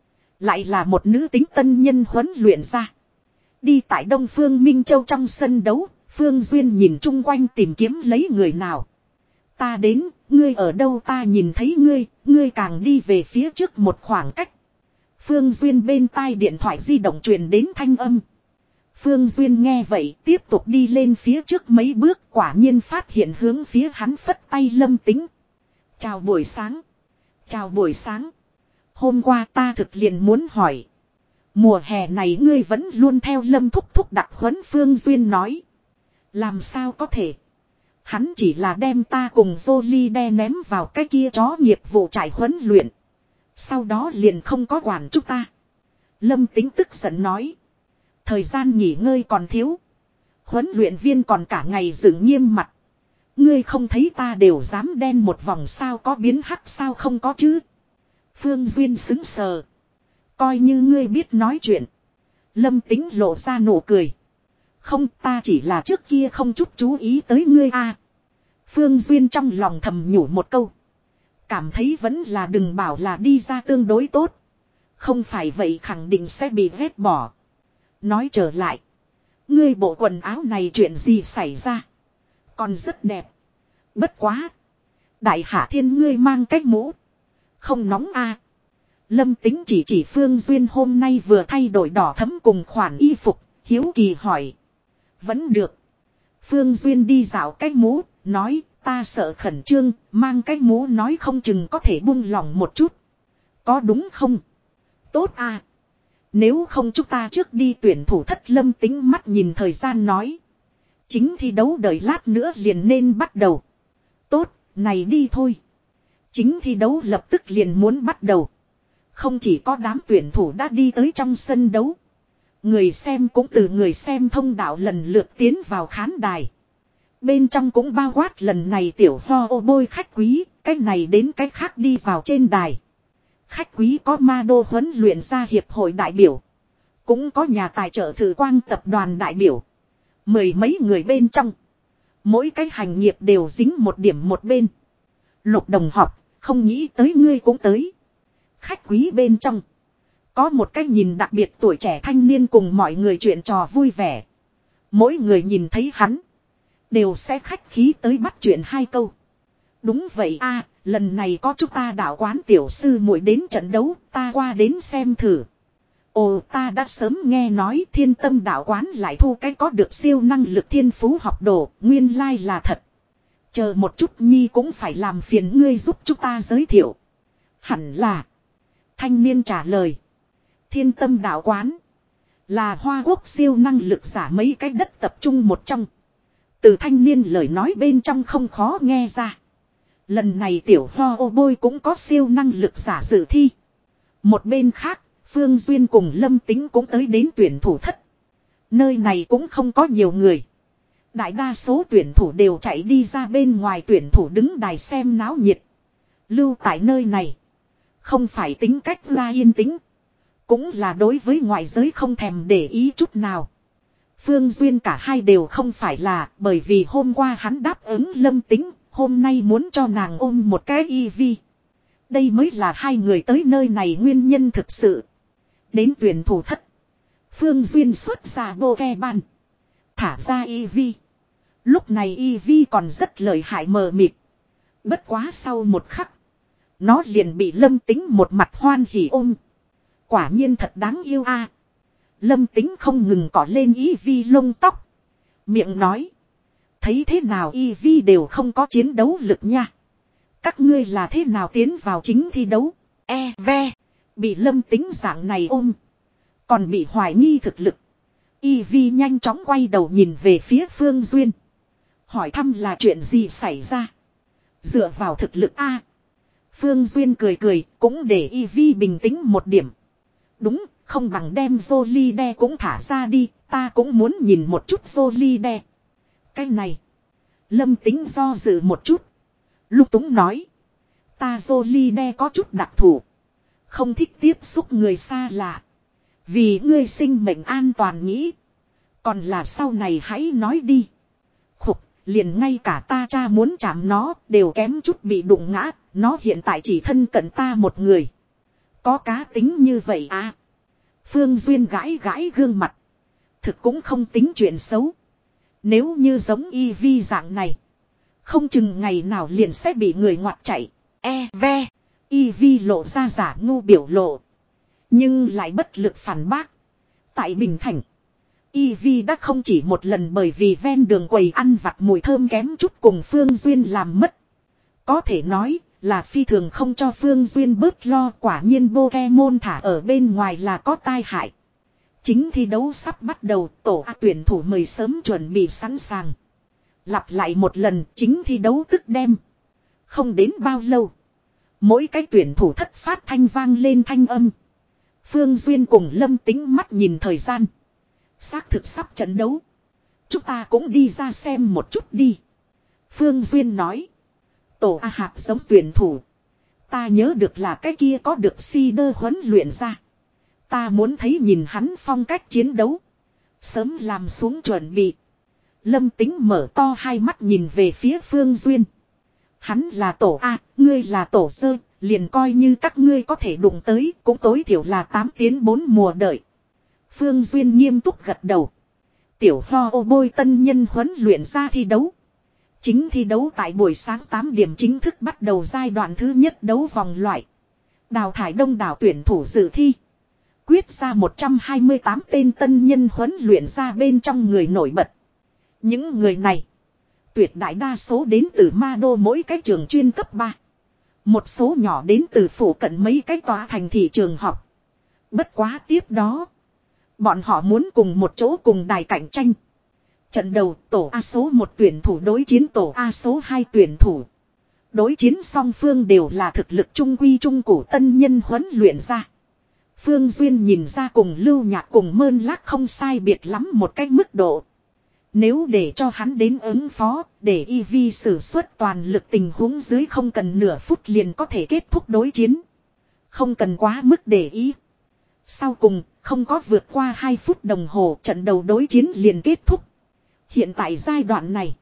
Lại là một nữ tính tân nhân huấn luyện ra. Đi tại Đông Phương Minh Châu trong sân đấu, Phương Duyên nhìn chung quanh tìm kiếm lấy người nào. Ta đến, ngươi ở đâu ta nhìn thấy ngươi, ngươi càng đi về phía trước một khoảng cách. Phương Duyên bên tai điện thoại di động truyền đến thanh âm. Phương Duyên nghe vậy tiếp tục đi lên phía trước mấy bước, quả nhiên phát hiện hướng phía hắn phất tay Lâm Tính. Chào buổi sáng. Chào buổi sáng. Hôm qua ta thực liền muốn hỏi. Mùa hè này ngươi vẫn luôn theo Lâm thúc thúc đặc huấn. Phương Duyên nói. Làm sao có thể. Hắn chỉ là đem ta cùng Jolie đe ném vào cái kia chó nghiệp vụ trải huấn luyện. Sau đó liền không có quản chúng ta. Lâm Tính tức giận nói. Thời gian nghỉ ngơi còn thiếu. Huấn luyện viên còn cả ngày dựng nghiêm mặt. Ngươi không thấy ta đều dám đen một vòng sao có biến hắc sao không có chứ. Phương Duyên xứng sờ. Coi như ngươi biết nói chuyện. Lâm Tính lộ ra nụ cười. Không, ta chỉ là trước kia không chút chú ý tới ngươi a. À. Phương Duyên trong lòng thầm nhủ một câu. Cảm thấy vẫn là đừng bảo là đi ra tương đối tốt. Không phải vậy khẳng định sẽ bị vét bỏ. Nói trở lại. Ngươi bộ quần áo này chuyện gì xảy ra? Còn rất đẹp. Bất quá. Đại hạ thiên ngươi mang cái mũ. Không nóng à. Lâm Tính chỉ chỉ Phương Duyên hôm nay vừa thay đổi đỏ thẫm cùng khoản y phục. Hiếu kỳ hỏi. Vẫn được. Phương Duyên đi dạo cái mũ. Nói ta sợ khẩn trương. Mang cái mũ nói không chừng có thể buông lỏng một chút. Có đúng không? Tốt à. Nếu không chúng ta trước đi tuyển thủ thất. Lâm Tính mắt nhìn thời gian nói. Chính thi đấu đợi lát nữa liền nên bắt đầu. Tốt, này đi thôi. Chính thi đấu lập tức liền muốn bắt đầu. Không chỉ có đám tuyển thủ đã đi tới trong sân đấu. Người xem cũng từ người xem thông đạo lần lượt tiến vào khán đài. Bên trong cũng bao quát lần này tiểu ho ô bôi khách quý. Cách này đến cách khác đi vào trên đài. Khách quý có ma đô huấn luyện ra hiệp hội đại biểu. Cũng có nhà tài trợ Thử Quang tập đoàn đại biểu. Mười mấy người bên trong. Mỗi cái hành nghiệp đều dính một điểm một bên. Lục đồng học, không nghĩ tới ngươi cũng tới. Khách quý bên trong. Có một cái nhìn đặc biệt tuổi trẻ thanh niên cùng mọi người chuyện trò vui vẻ. Mỗi người nhìn thấy hắn. Đều sẽ khách khí tới bắt chuyện hai câu. Đúng vậy a, lần này có chúng ta đạo quán tiểu sư muội đến trận đấu, ta qua đến xem thử. Ồ, ta đã sớm nghe nói Thiên Tâm đạo quán lại thu cái có được siêu năng lực thiên phú học đồ, nguyên lai là thật. Chờ một chút nhi cũng phải làm phiền ngươi giúp chúng ta giới thiệu. Hẳn là. Thanh niên trả lời. Thiên Tâm đạo quán là Hoa Quốc siêu năng lực giả mấy cái đất tập trung một trong. Từ thanh niên lời nói bên trong không khó nghe ra. Lần này tiểu ho ô bôi cũng có siêu năng lực giả dự thi. Một bên khác, Phương Duyên cùng Lâm Tính cũng tới đến tuyển thủ thất. Nơi này cũng không có nhiều người. Đại đa số tuyển thủ đều chạy đi ra bên ngoài tuyển thủ đứng đài xem náo nhiệt. Lưu tại nơi này. Không phải tính cách la yên tĩnh. Cũng là đối với ngoại giới không thèm để ý chút nào. Phương Duyên cả hai đều không phải là bởi vì hôm qua hắn đáp ứng Lâm Tính. Hôm nay muốn cho nàng ôm một cái y vi. Đây mới là hai người tới nơi này nguyên nhân thực sự. Đến tuyển thủ thất. Phương Duyên xuất ra bô ke ban. Thả ra y vi. Lúc này y vi còn rất lợi hại mờ mịt. Bất quá sau một khắc. Nó liền bị Lâm Tính một mặt hoan hỉ ôm. Quả nhiên thật đáng yêu a. Lâm Tính không ngừng cỏ lên y vi lông tóc. Miệng nói. Thấy thế nào y vi đều không có chiến đấu lực nha. Các ngươi là thế nào tiến vào chính thi đấu. E ve. Bị Lâm Tính dạng này ôm. Còn bị hoài nghi thực lực. Y vi nhanh chóng quay đầu nhìn về phía Phương Duyên. Hỏi thăm là chuyện gì xảy ra. Dựa vào thực lực A. Phương Duyên cười cười cũng để Y vi bình tĩnh một điểm. Đúng, không bằng đem Jolide cũng thả ra đi. Ta cũng muốn nhìn một chút Jolide. Cái này. Lâm Tính do dự một chút. Lúc túng nói. Ta Jolide có chút đặc thù. Không thích tiếp xúc người xa lạ. Vì ngươi sinh mệnh an toàn nghĩ. Còn là sau này hãy nói đi. Khục, liền ngay cả ta cha muốn chạm nó đều kém chút bị đụng ngã. Nó hiện tại chỉ thân cận ta một người. Có cá tính như vậy à. Phương Duyên gãi gãi gương mặt. Thực cũng không tính chuyện xấu. Nếu như giống y vi dạng này. Không chừng ngày nào liền sẽ bị người ngoặt chạy. E ve. Y vi lộ ra giả ngu biểu lộ. Nhưng lại bất lực phản bác. Tại Bình Thành. Y vi đã không chỉ một lần bởi vì ven đường quầy ăn vặt mùi thơm kém chút cùng Phương Duyên làm mất. Có thể nói là phi thường không cho Phương Duyên bớt lo. Quả nhiên Pokemon thả ở bên ngoài là có tai hại. Chính thi đấu sắp bắt đầu. Tổ A tuyển thủ mời sớm chuẩn bị sẵn sàng. Lặp lại một lần chính thi đấu tức đem. Không đến bao lâu. Mỗi cái tuyển thủ thất phát thanh vang lên thanh âm. Phương Duyên cùng Lâm Tính mắt nhìn thời gian. Xác thực sắp trận đấu. Chúng ta cũng đi ra xem một chút đi. Phương Duyên nói. Tổ A hạt giống tuyển thủ. Ta nhớ được là cái kia có được si đơ huấn luyện ra. Ta muốn thấy nhìn hắn phong cách chiến đấu. Sớm làm xuống chuẩn bị. Lâm Tính mở to hai mắt nhìn về phía Phương Duyên. Hắn là tổ A, ngươi là tổ sơ, liền coi như các ngươi có thể đụng tới, cũng tối thiểu là tám tiếng bốn mùa đợi. Phương Duyên nghiêm túc gật đầu. Tiểu Ho ô bôi tân nhân huấn luyện ra thi đấu. Chính thi đấu tại buổi sáng tám điểm chính thức bắt đầu giai đoạn thứ nhất đấu vòng loại. Đào thải đông đảo tuyển thủ dự thi. Quyết ra một trăm hai mươi tám tên tân nhân huấn luyện ra bên trong người nổi bật. Những người này, tuyệt đại đa số đến từ ma đô mỗi cái trường chuyên cấp ba. Một số nhỏ đến từ phủ cận mấy cái tòa thành thị trường học. Bất quá tiếp đó, bọn họ muốn cùng một chỗ cùng đài cạnh tranh. Trận đầu tổ A số một tuyển thủ đối chiến tổ A số hai tuyển thủ. Đối chiến song phương đều là thực lực trung quy trung cụ tân nhân huấn luyện ra. Phương Duyên nhìn ra cùng Lưu Nhạc cùng Mơn Lác không sai biệt lắm một cách mức độ. Nếu để cho hắn đến ứng phó, để i vê sử xuất toàn lực tình huống dưới không cần nửa phút liền có thể kết thúc đối chiến. Không cần quá mức để ý. Sau cùng, không có vượt qua hai phút đồng hồ trận đầu đối chiến liền kết thúc. Hiện tại giai đoạn này,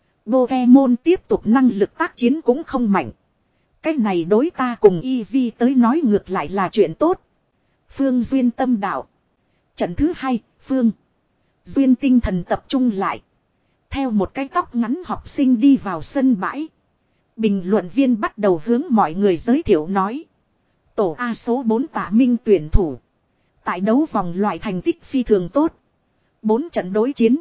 Pokemon tiếp tục năng lực tác chiến cũng không mạnh. Cái này đối ta cùng i vê tới nói ngược lại là chuyện tốt. Phương Duyên tâm đạo. Trận thứ hai, Phương Duyên tinh thần tập trung lại. Theo một cái tóc ngắn học sinh đi vào sân bãi. Bình luận viên bắt đầu hướng mọi người giới thiệu nói. Tổ A số bốn Tạ Minh tuyển thủ. Tại đấu vòng loại thành tích phi thường tốt. bốn trận đối chiến.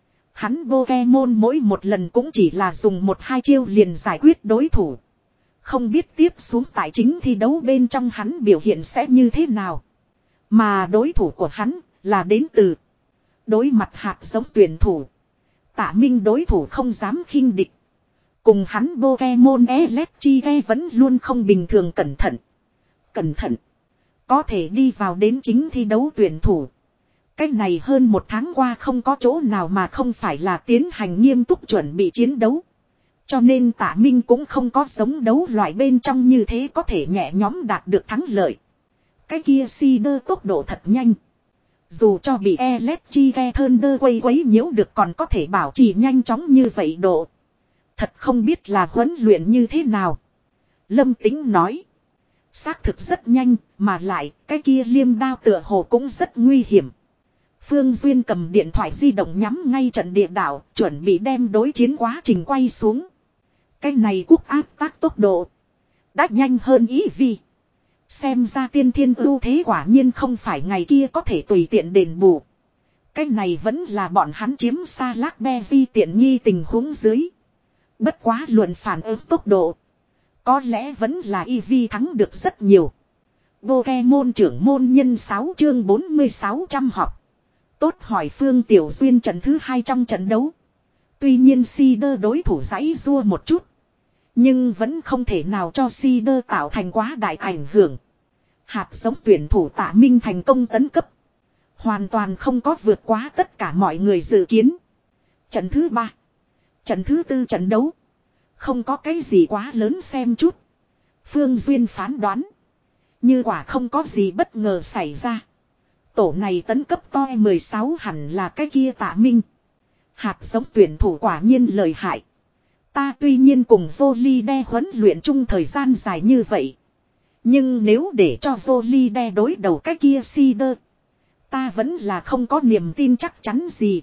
Hắn Pokemon mỗi một lần cũng chỉ là dùng một hai chiêu liền giải quyết đối thủ. Không biết tiếp xuống tại chính thi đấu bên trong hắn biểu hiện sẽ như thế nào. Mà đối thủ của hắn là đến từ đối mặt hạt giống tuyển thủ. Tạ Minh đối thủ không dám khinh địch. Cùng hắn Pokemon Electric vẫn luôn không bình thường cẩn thận. Cẩn thận. Có thể đi vào đến chính thi đấu tuyển thủ. Cách này hơn một tháng qua không có chỗ nào mà không phải là tiến hành nghiêm túc chuẩn bị chiến đấu. Cho nên Tạ Minh cũng không có giống đấu loại bên trong như thế có thể nhẹ nhõm đạt được thắng lợi. Cái kia Cider tốc độ thật nhanh. Dù cho bị Electric Thunder quay quấy nhiễu được còn có thể bảo trì nhanh chóng như vậy độ. Thật không biết là huấn luyện như thế nào. Lâm Tĩnh nói. Xác thực rất nhanh, mà lại cái kia liêm đao tựa hồ cũng rất nguy hiểm. Phương Duyên cầm điện thoại di động nhắm ngay trận địa đảo, chuẩn bị đem đối chiến quá trình quay xuống. Cái này quốc áp tác tốc độ đã nhanh hơn ý vi. Xem ra tiên thiên ưu thế quả nhiên không phải ngày kia có thể tùy tiện đền bù. Cái này vẫn là bọn hắn chiếm xa lác be di tiện nghi tình huống dưới. Bất quá luận phản ứng tốc độ. Có lẽ vẫn là i vê thắng được rất nhiều. Pokemon trưởng môn nhân sáu chương bốn mươi sáu trăm học. Tốt hỏi Phương Tiểu Duyên trận thứ hai trong trận đấu. Tuy nhiên Cider đối thủ giãy rua một chút. Nhưng vẫn không thể nào cho Cider tạo thành quá đại ảnh hưởng. Hạt giống tuyển thủ Tạ Minh thành công tấn cấp. Hoàn toàn không có vượt quá tất cả mọi người dự kiến. Trận thứ ba. Trận thứ tư trận đấu. Không có cái gì quá lớn xem chút. Phương Duyên phán đoán. Như quả không có gì bất ngờ xảy ra. Tổ này tấn cấp to mười sáu hẳn là cái kia Tạ Minh. Hạt giống tuyển thủ quả nhiên lợi hại. Ta tuy nhiên cùng Jolide huấn luyện chung thời gian dài như vậy. Nhưng nếu để cho Jolide đối đầu cái kia Cider. Ta vẫn là không có niềm tin chắc chắn gì.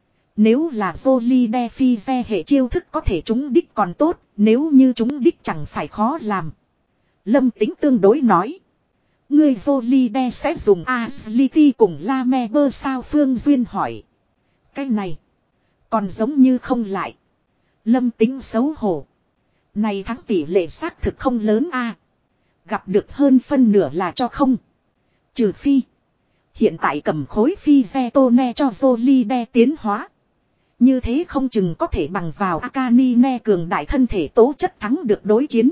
Nếu là Jolide phi xe hệ chiêu thức có thể trúng đích còn tốt. Nếu như trúng đích chẳng phải khó làm. Lâm Tĩnh tương đối nói. Người Jolide sẽ dùng Agility cùng Lameber sao Phương Duyên hỏi. Cái này. Còn giống như không lại. Lâm Tĩnh xấu hổ. Này thắng tỷ lệ xác thực không lớn a. Gặp được hơn phân nửa là cho không. Trừ phi. Hiện tại cầm khối phi xe Tone cho Jolide tiến hóa. Như thế không chừng có thể bằng vào Akanine cường đại thân thể tố chất thắng được đối chiến.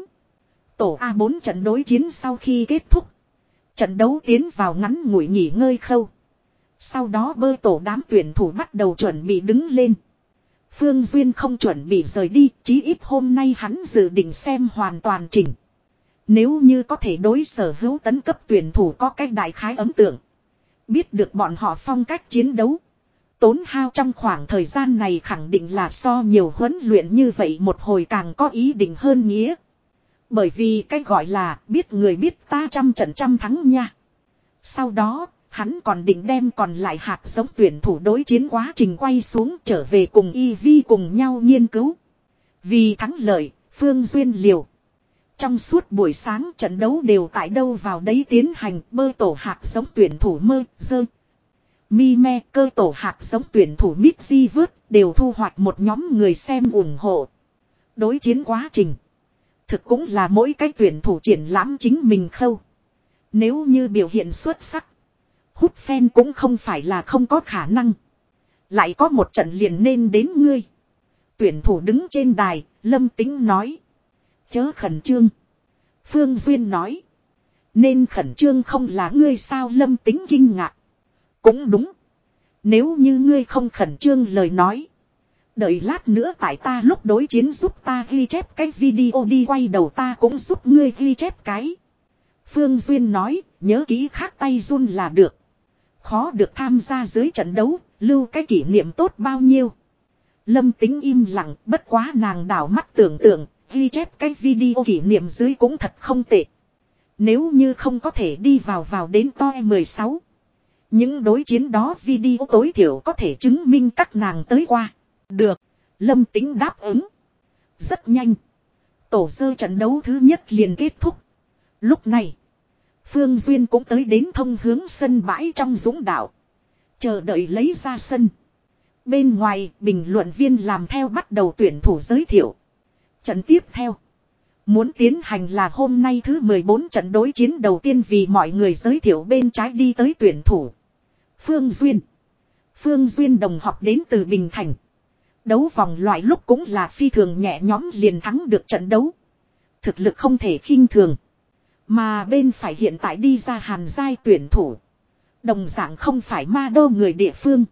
Tổ A bốn trận đối chiến sau khi kết thúc. Trận đấu tiến vào ngắn ngủi nghỉ ngơi khâu. Sau đó bơ tổ đám tuyển thủ bắt đầu chuẩn bị đứng lên. Phương Duyên không chuẩn bị rời đi, chí ít hôm nay hắn dự định xem hoàn toàn chỉnh. Nếu như có thể đối sở hữu tấn cấp tuyển thủ có cách đại khái ấn tượng. Biết được bọn họ phong cách chiến đấu. Tốn hao trong khoảng thời gian này khẳng định là so nhiều huấn luyện như vậy một hồi càng có ý định hơn nghĩa. Bởi vì cách gọi là biết người biết ta trăm trận trăm thắng nha. Sau đó, Hắn còn định đem còn lại hạt giống tuyển thủ đối chiến quá trình quay xuống trở về cùng i vê cùng nhau nghiên cứu. Vì thắng lợi, Phương Duyên liều. Trong suốt buổi sáng trận đấu đều tại đâu vào đấy tiến hành bơ tổ hạt giống tuyển thủ mơ, dơ. Mi me cơ tổ hạt giống tuyển thủ mít di vớt đều thu hoạch một nhóm người xem ủng hộ. Đối chiến quá trình. Thực cũng là mỗi cái tuyển thủ triển lãm chính mình khâu. Nếu như biểu hiện xuất sắc. Hút fan cũng không phải là không có khả năng. Lại có một trận liền nên đến ngươi. Tuyển thủ đứng trên đài, Lâm Tính nói. Chớ khẩn trương. Phương Duyên nói. Nên khẩn trương không là ngươi sao Lâm Tính kinh ngạc. Cũng đúng. Nếu như ngươi không khẩn trương lời nói. Đợi lát nữa tại ta lúc đối chiến giúp ta ghi chép cái video đi quay đầu ta cũng giúp ngươi ghi chép cái. Phương Duyên nói, nhớ kỹ khác tay run là được. Khó được tham gia dưới trận đấu, lưu cái kỷ niệm tốt bao nhiêu. Lâm Tính im lặng, bất quá nàng đảo mắt tưởng tượng, ghi chép cái video kỷ niệm dưới cũng thật không tệ. Nếu như không có thể đi vào vào đến toe mười sáu. Những đối chiến đó video tối thiểu có thể chứng minh các nàng tới qua. Được, Lâm Tính đáp ứng. Rất nhanh. Tổ sơ trận đấu thứ nhất liền kết thúc. Lúc này, Phương Duyên cũng tới đến thông hướng sân bãi trong dũng đạo. Chờ đợi lấy ra sân. Bên ngoài, bình luận viên làm theo bắt đầu tuyển thủ giới thiệu. Trận tiếp theo. Muốn tiến hành là hôm nay thứ mười bốn trận đối chiến đầu tiên vì mọi người giới thiệu bên trái đi tới tuyển thủ. Phương Duyên. Phương Duyên đồng học đến từ Bình Thành. Đấu vòng loại lúc cũng là phi thường nhẹ nhóm liền thắng được trận đấu. Thực lực không thể khinh thường. Mà bên phải hiện tại đi ra Hàn giai tuyển thủ. Đồng dạng không phải ma đô người địa phương.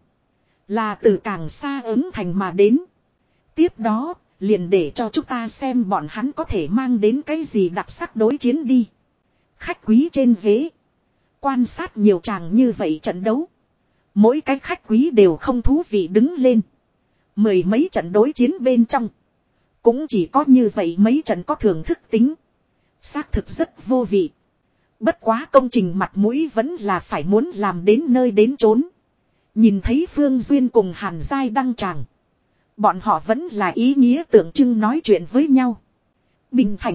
Là từ càng xa ứng thành mà đến. Tiếp đó, liền để cho chúng ta xem bọn hắn có thể mang đến cái gì đặc sắc đối chiến đi. Khách quý trên ghế. Quan sát nhiều chàng như vậy trận đấu. Mỗi cái khách quý đều không thú vị đứng lên. Mười mấy trận đối chiến bên trong. Cũng chỉ có như vậy mấy trận có thưởng thức tính. Xác thực rất vô vị. Bất quá công trình mặt mũi vẫn là phải muốn làm đến nơi đến chốn. Nhìn thấy Phương Duyên cùng Hàn Giai đăng tràng. Bọn họ vẫn là ý nghĩa tượng trưng nói chuyện với nhau. Bình Thành.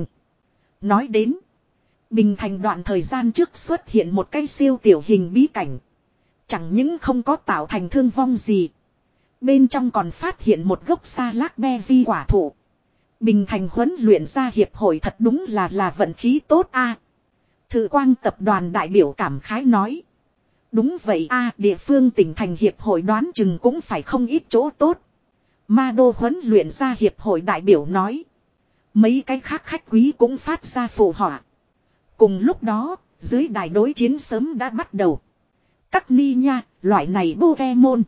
Nói đến. Bình Thành đoạn thời gian trước xuất hiện một cái siêu tiểu hình bí cảnh. Chẳng những không có tạo thành thương vong gì. Bên trong còn phát hiện một gốc sa lác be di quả thụ. Bình Thành huấn luyện ra hiệp hội thật đúng là là vận khí tốt a. À, Thự Quang tập đoàn đại biểu cảm khái nói. Đúng vậy a, à, địa phương tỉnh thành hiệp hội đoán chừng cũng phải không ít chỗ tốt. Ma đô huấn luyện ra hiệp hội đại biểu nói. Mấy cái khác khách quý cũng phát ra phù họa. Cùng lúc đó, dưới đài đối chiến sớm đã bắt đầu. Các ni nha, loại này Pokemon.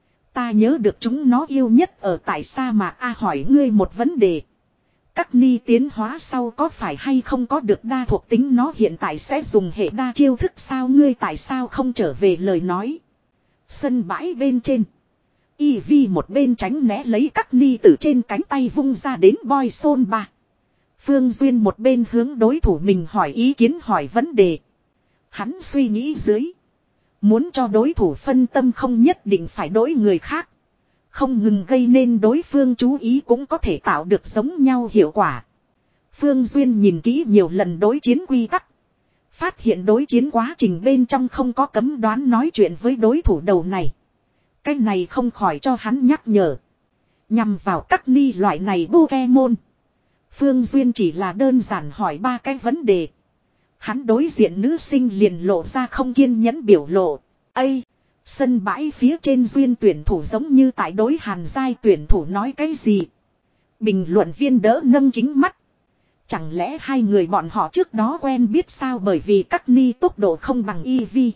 Ta nhớ được chúng nó yêu nhất ở tại sa mạc a, hỏi ngươi một vấn đề. Các ni tiến hóa sau có phải hay không có được đa thuộc tính nó hiện tại sẽ dùng hệ đa chiêu thức sao ngươi tại sao không trở về lời nói. Sân bãi bên trên. Y vi một bên tránh né lấy các ni từ trên cánh tay vung ra đến boy zone ba. Phương Duyên một bên hướng đối thủ mình hỏi ý kiến hỏi vấn đề. Hắn suy nghĩ dưới. Muốn cho đối thủ phân tâm không nhất định phải đối người khác. Không ngừng gây nên đối phương chú ý cũng có thể tạo được giống nhau hiệu quả. Phương Duyên nhìn kỹ nhiều lần đối chiến quy tắc. Phát hiện đối chiến quá trình bên trong không có cấm đoán nói chuyện với đối thủ đầu này. Cái này không khỏi cho hắn nhắc nhở. Nhằm vào các ni loại này Pokemon. Phương Duyên chỉ là đơn giản hỏi ba cái vấn đề. Hắn đối diện nữ sinh liền lộ ra không kiên nhẫn biểu lộ. Ây! Sân bãi phía trên Duyên tuyển thủ giống như tại đối Hàn giai tuyển thủ nói cái gì. Bình luận viên đỡ nâng kính mắt. Chẳng lẽ hai người bọn họ trước đó quen biết sao bởi vì các ni tốc độ không bằng i vê.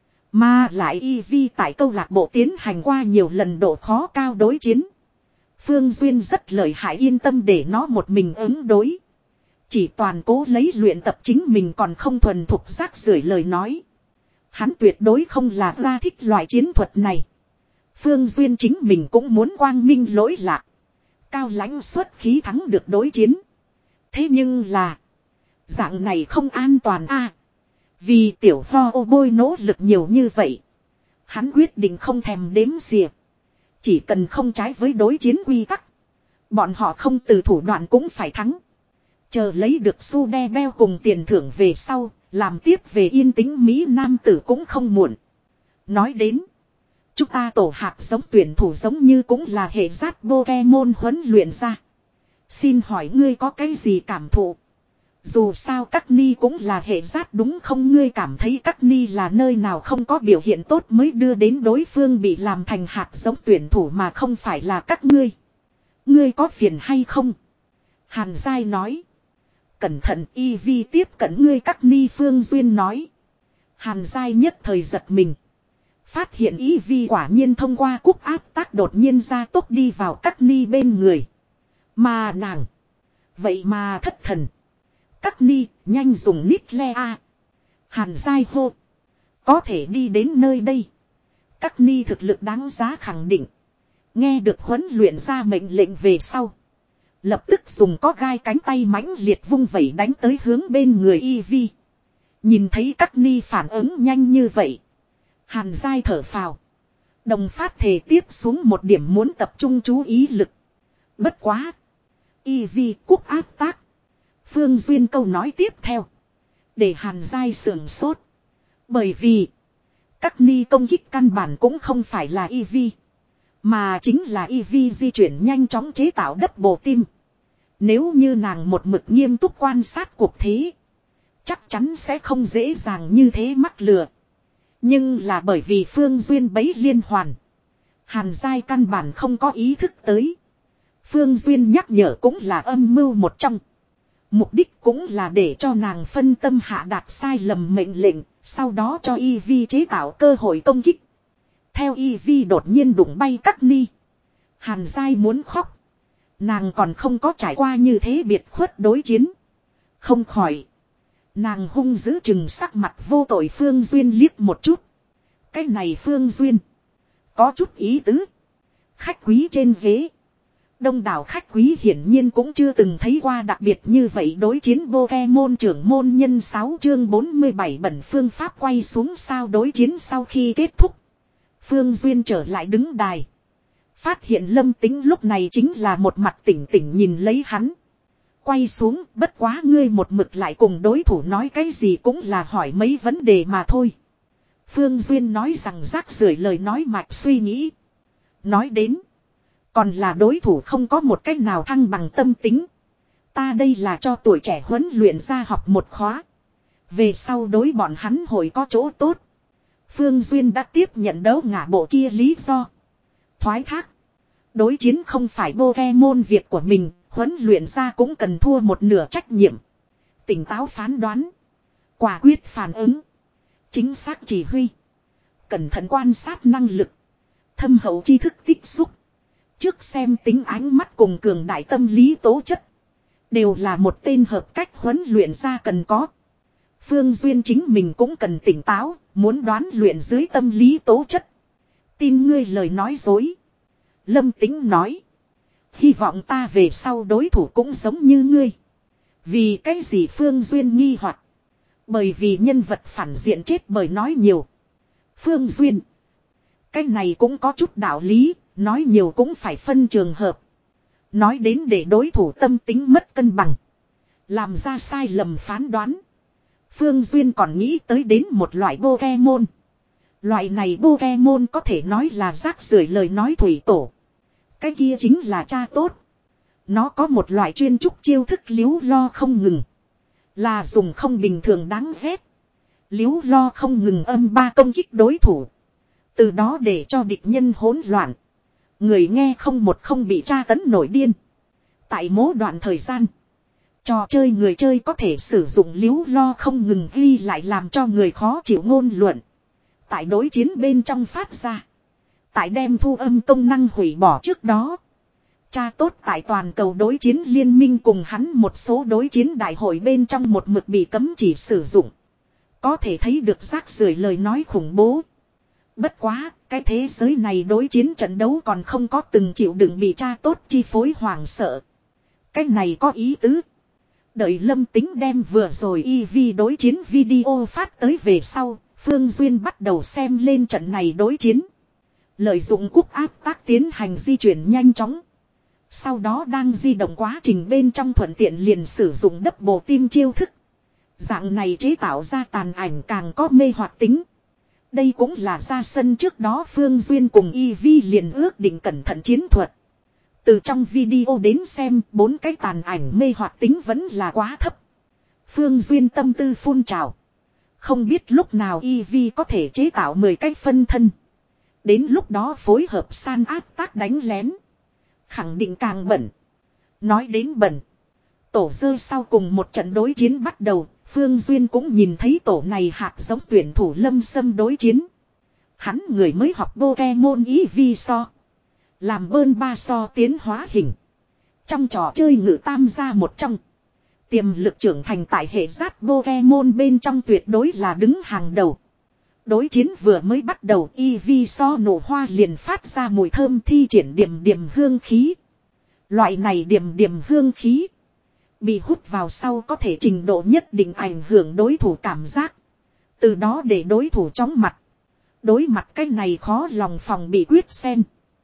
Mà lại i vê tại câu lạc bộ tiến hành qua nhiều lần độ khó cao đối chiến. Phương Duyên rất lợi hại yên tâm để nó một mình ứng đối. Chỉ toàn cố lấy luyện tập chính mình còn không thuần thục rác rưởi lời nói. Hắn tuyệt đối không là ra thích loại chiến thuật này. Phương Duyên chính mình cũng muốn quang minh lỗi lạc. Cao lãnh xuất khí thắng được đối chiến. Thế nhưng là. Dạng này không an toàn a. Vì tiểu ho ô bôi nỗ lực nhiều như vậy. Hắn quyết định không thèm đếm xỉa. Chỉ cần không trái với đối chiến quy tắc. Bọn họ không từ thủ đoạn cũng phải thắng. Chờ lấy được su đe beo cùng tiền thưởng về sau. Làm tiếp về yên tĩnh Mỹ Nam tử cũng không muộn. Nói đến. Chúng ta tổ hạt giống tuyển thủ giống như cũng là hệ giác Pokemon huấn luyện ra. Xin hỏi ngươi có cái gì cảm thụ? Dù sao các ni cũng là hệ giác đúng không, ngươi cảm thấy các ni là nơi nào không có biểu hiện tốt mới đưa đến đối phương bị làm thành hạt giống tuyển thủ mà không phải là các ngươi. Ngươi có phiền hay không? Hàn Giai nói. Cẩn thận, y vi tiếp cận ngươi, các ni Phương Duyên nói. Hàn Giai nhất thời giật mình. Phát hiện y vi quả nhiên thông qua cúc áp tác đột nhiên ra tốc đi vào các ni bên người. Mà nàng. Vậy mà thất thần. Các ni, nhanh dùng nít le a. Hàn Giai hô. Có thể đi đến nơi đây. Các ni thực lực đáng giá khẳng định. Nghe được huấn luyện ra mệnh lệnh về sau. Lập tức dùng có gai cánh tay mãnh liệt vung vẩy đánh tới hướng bên người y vi. Nhìn thấy các ni phản ứng nhanh như vậy. Hàn Giai thở phào. Đồng phát thể tiếp xuống một điểm muốn tập trung chú ý lực. Bất quá. Y vi cúc áp tác. Phương Duyên câu nói tiếp theo. Để Hàn Giai sưởng sốt. Bởi vì. Các ni công kích căn bản cũng không phải là y vi. Mà chính là y vi di chuyển nhanh chóng chế tạo đất bổ tim. Nếu như nàng một mực nghiêm túc quan sát cuộc thế. Chắc chắn sẽ không dễ dàng như thế mắc lừa. Nhưng là bởi vì Phương Duyên bấy liên hoàn. Hàn Giai căn bản không có ý thức tới. Phương Duyên nhắc nhở cũng là âm mưu một trong. Mục đích cũng là để cho nàng phân tâm hạ đạt sai lầm mệnh lệnh. Sau đó cho y vi chế tạo cơ hội công kích. Theo y vi đột nhiên đụng bay các ni. Hàn Giai muốn khóc. Nàng còn không có trải qua như thế biệt khuất đối chiến. Không khỏi. Nàng hung dữ chừng sắc mặt vô tội Phương Duyên liếc một chút. Cái này Phương Duyên. Có chút ý tứ. Khách quý trên ghế. Đông đảo khách quý hiển nhiên cũng chưa từng thấy qua đặc biệt như vậy đối chiến Pokemon trưởng môn nhân sáu chương bốn mươi bảy bẩn phương pháp quay xuống sao đối chiến sau khi kết thúc. Phương Duyên trở lại đứng đài. Phát hiện Lâm Tính lúc này chính là một mặt tỉnh tỉnh nhìn lấy hắn. Quay xuống, bất quá ngươi một mực lại cùng đối thủ nói cái gì cũng là hỏi mấy vấn đề mà thôi. Phương Duyên nói rằng rác rưởi lời nói mạch suy nghĩ. Nói đến, còn là đối thủ không có một cách nào thăng bằng tâm tính. Ta đây là cho tuổi trẻ huấn luyện ra học một khóa. Về sau đối bọn hắn hội có chỗ tốt. Phương Duyên đã tiếp nhận đấu ngả bộ kia lý do. Thoái thác. Đối chiến không phải Pokemon việc của mình. Huấn luyện ra cũng cần thua một nửa trách nhiệm. Tỉnh táo phán đoán. Quả quyết phản ứng. Chính xác chỉ huy. Cẩn thận quan sát năng lực. Thâm hậu tri thức tích xúc. Trước xem tính ánh mắt cùng cường đại tâm lý tố chất. Đều là một tên hợp cách huấn luyện ra cần có. Phương Duyên chính mình cũng cần tỉnh táo. Muốn đoán luyện dưới tâm lý tố chất. Tin ngươi lời nói dối. Lâm Tính nói. Hy vọng ta về sau đối thủ cũng giống như ngươi. Vì cái gì Phương Duyên nghi hoặc. Bởi vì nhân vật phản diện chết bởi nói nhiều. Phương Duyên. Cái này cũng có chút đạo lý. Nói nhiều cũng phải phân trường hợp. Nói đến để đối thủ tâm tính mất cân bằng. Làm ra sai lầm phán đoán. Phương Duyên còn nghĩ tới đến một loại Pokemon. Loại này Pokemon có thể nói là rác rưởi lời nói thủy tổ. Cái kia chính là cha tốt. Nó có một loại chuyên trúc chiêu thức liếu lo không ngừng. Là dùng không bình thường đáng ghét. Liếu lo không ngừng âm ba công kích đối thủ. Từ đó để cho địch nhân hỗn loạn. Người nghe không một không bị tra tấn nổi điên. Tại mỗi đoạn thời gian. Trò chơi người chơi có thể sử dụng liếu lo không ngừng ghi lại làm cho người khó chịu ngôn luận. Tại đối chiến bên trong phát ra. Tại đem thu âm công năng hủy bỏ trước đó. Cha tốt tại toàn cầu đối chiến liên minh cùng hắn một số đối chiến đại hội bên trong một mực bị cấm chỉ sử dụng. Có thể thấy được rác rưởi lời nói khủng bố. Bất quá, cái thế giới này đối chiến trận đấu còn không có từng chịu đựng bị cha tốt chi phối hoảng sợ. Cái này có ý tứ. Đợi Lâm Tính đem vừa rồi i vê đối chiến video phát tới về sau, Phương Duyên bắt đầu xem lên trận này đối chiến. Lợi dụng cúc áp tác tiến hành di chuyển nhanh chóng. Sau đó đang di động quá trình bên trong thuận tiện liền sử dụng double team chiêu thức. Dạng này chế tạo ra tàn ảnh càng có mê hoặc tính. Đây cũng là ra sân trước đó Phương Duyên cùng i vê liền ước định cẩn thận chiến thuật. Từ trong video đến xem bốn cái tàn ảnh mê hoặc tính vẫn là quá thấp. Phương Duyên tâm tư phun trào. Không biết lúc nào i vê có thể chế tạo mười cái phân thân. Đến lúc đó phối hợp san áp tác đánh lén. Khẳng định càng bẩn. Nói đến bẩn. Tổ rơi sau cùng một trận đối chiến bắt đầu. Phương Duyên cũng nhìn thấy tổ này hạt giống tuyển thủ Lâm Sâm đối chiến. Hắn người mới học Pokemon i vê so. Làm bơn ba so tiến hóa hình. Trong trò chơi ngự tam gia một trong. Tiềm lực trưởng thành tại hệ giác Pokemon bên trong tuyệt đối là đứng hàng đầu. Đối chiến vừa mới bắt đầu i vê so nổ hoa liền phát ra mùi thơm thi triển điểm điểm hương khí. Loại này điểm điểm hương khí. Bị hút vào sau có thể trình độ nhất định ảnh hưởng đối thủ cảm giác. Từ đó để đối thủ chóng mặt. Đối mặt cái này khó lòng phòng bị quyết sen.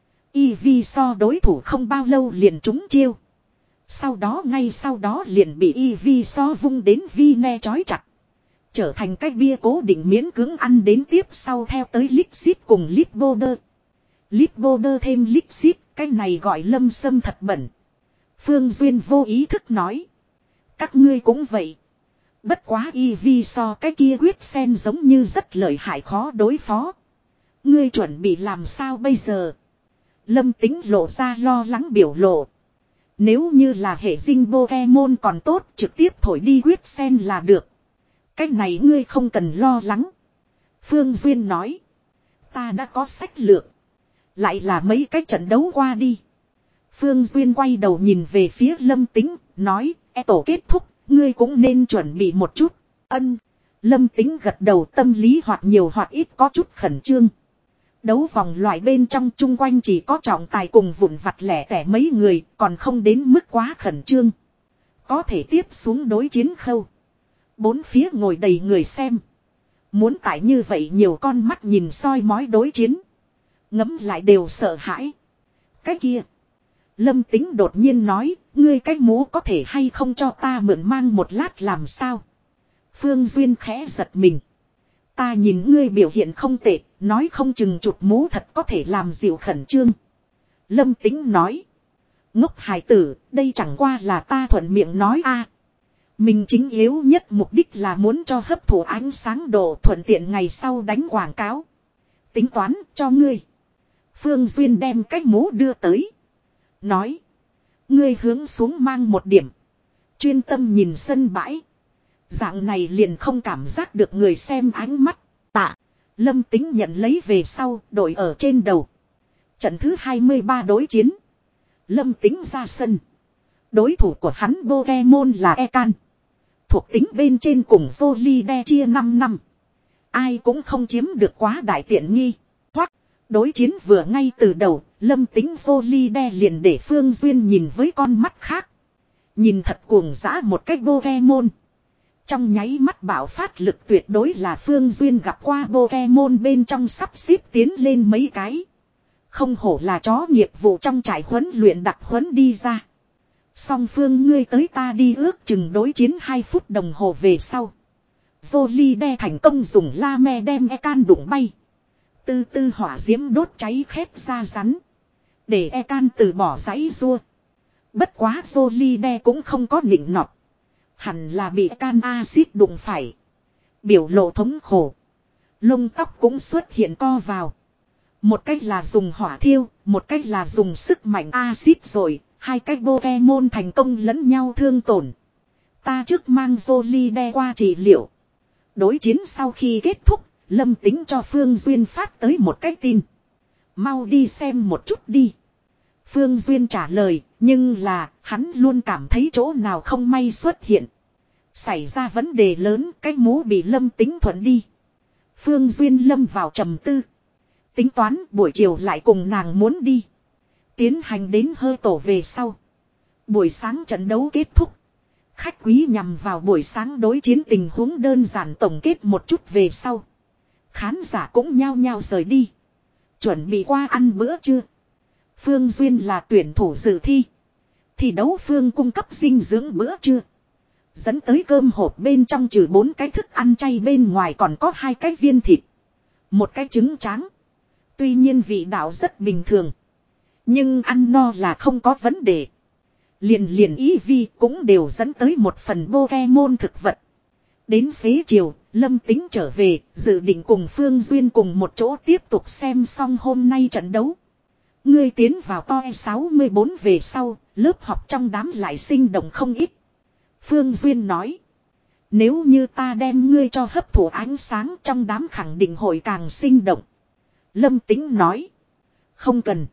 i vê so đối thủ không bao lâu liền trúng chiêu. Sau đó ngay sau đó liền bị i vê so vung đến vi ne chói chặt. Trở thành cái bia cố định miễn cưỡng ăn đến tiếp sau theo tới Lipsit cùng Lipboder. Lipboder thêm Lipsit, cái này gọi Lâm Sâm thật bẩn. Phương Duyên vô ý thức nói. Các ngươi cũng vậy. Bất quá i vê so cái kia quyết sen giống như rất lợi hại khó đối phó. Ngươi chuẩn bị làm sao bây giờ? Lâm Tính lộ ra lo lắng biểu lộ. Nếu như là hệ dinh Pokemon còn tốt trực tiếp thổi đi quyết sen là được. Cái này ngươi không cần lo lắng. Phương Duyên nói. Ta đã có sách lược. Lại là mấy cái trận đấu qua đi. Phương Duyên quay đầu nhìn về phía Lâm Tính. Nói. E tổ kết thúc. Ngươi cũng nên chuẩn bị một chút. Ân. Lâm Tính gật đầu tâm lý hoặc nhiều hoặc ít có chút khẩn trương. Đấu vòng loại bên trong chung quanh chỉ có trọng tài cùng vụn vặt lẻ tẻ mấy người. Còn không đến mức quá khẩn trương. Có thể tiếp xuống đối chiến khâu. Bốn phía ngồi đầy người xem. Muốn tại như vậy nhiều con mắt nhìn soi mói đối chiến. Ngấm lại đều sợ hãi. Cái kia. Lâm Tính đột nhiên nói. Ngươi cái mũ có thể hay không cho ta mượn mang một lát làm sao. Phương Duyên khẽ giật mình. Ta nhìn ngươi biểu hiện không tệ. Nói không chừng chụp mũ thật có thể làm dịu khẩn trương. Lâm Tính nói. Ngốc hài tử. Đây chẳng qua là ta thuận miệng nói a. Mình chính yếu nhất mục đích là muốn cho hấp thụ ánh sáng độ thuận tiện ngày sau đánh quảng cáo. Tính toán cho ngươi. Phương Duyên đem cái mũ đưa tới. Nói. Ngươi hướng xuống mang một điểm. Chuyên tâm nhìn sân bãi. Dạng này liền không cảm giác được người xem ánh mắt. Tạ. Lâm Tính nhận lấy về sau đội ở trên đầu. Trận thứ hai mươi ba đối chiến. Lâm Tính ra sân. Đối thủ của hắn Pokemon là Ekan. Thuộc tính bên trên cùng Zolide chia năm năm. Ai cũng không chiếm được quá đại tiện nghi. Hoặc đối chiến vừa ngay từ đầu, Lâm Tính Zolide liền để Phương Duyên nhìn với con mắt khác. Nhìn thật cuồng dã một cách Pokemon. Trong nháy mắt bạo phát lực tuyệt đối là Phương Duyên gặp qua Pokemon bên trong sắp xếp tiến lên mấy cái. Không hổ là chó nghiệp vụ trong trại huấn luyện đặc huấn đi ra. Song phương ngươi tới ta đi ước chừng đối chiến hai phút đồng hồ về sau. Zolide thành công dùng la me đem Ekan đụng bay. Tư tư hỏa diễm đốt cháy khét ra rắn. Để Ekan từ bỏ giấy rua. Bất quá Zolide cũng không có nịnh nọt. Hẳn là bị Ekan axit đụng phải. Biểu lộ thống khổ. Lông tóc cũng xuất hiện co vào. Một cách là dùng hỏa thiêu, một cách là dùng sức mạnh axit rồi. Hai cái Pokemon thành công lẫn nhau thương tổn. Ta trước mang Zolide qua trị liệu. Đối chiến sau khi kết thúc, Lâm Tính cho Phương Duyên phát tới một cái tin. Mau đi xem một chút đi. Phương Duyên trả lời, nhưng là, hắn luôn cảm thấy chỗ nào không may xuất hiện. Xảy ra vấn đề lớn, cái mũ bị Lâm Tính thuận đi. Phương Duyên lâm vào trầm tư. Tính toán buổi chiều lại cùng nàng muốn đi. Tiến hành đến hơi tổ về sau. Buổi sáng trận đấu kết thúc. Khách quý nhằm vào buổi sáng đối chiến tình huống đơn giản tổng kết một chút về sau. Khán giả cũng nhao nhao rời đi. Chuẩn bị qua ăn bữa trưa. Phương Duyên là tuyển thủ dự thi. Thi đấu phương cung cấp dinh dưỡng bữa trưa. Dẫn tới cơm hộp bên trong trừ bốn cái thức ăn chay bên ngoài còn có hai cái viên thịt. Một cái trứng tráng. Tuy nhiên vị đạo rất bình thường. Nhưng ăn no là không có vấn đề. Liền liền ý vi cũng đều dẫn tới một phần Pokemon thực vật. Đến xế chiều, Lâm Tính trở về, dự định cùng Phương Duyên cùng một chỗ tiếp tục xem xong hôm nay trận đấu. Ngươi tiến vào toi sáu mươi bốn về sau, lớp học trong đám lại sinh động không ít. Phương Duyên nói. Nếu như ta đem ngươi cho hấp thụ ánh sáng trong đám khẳng định hội càng sinh động. Lâm Tính nói. Không cần.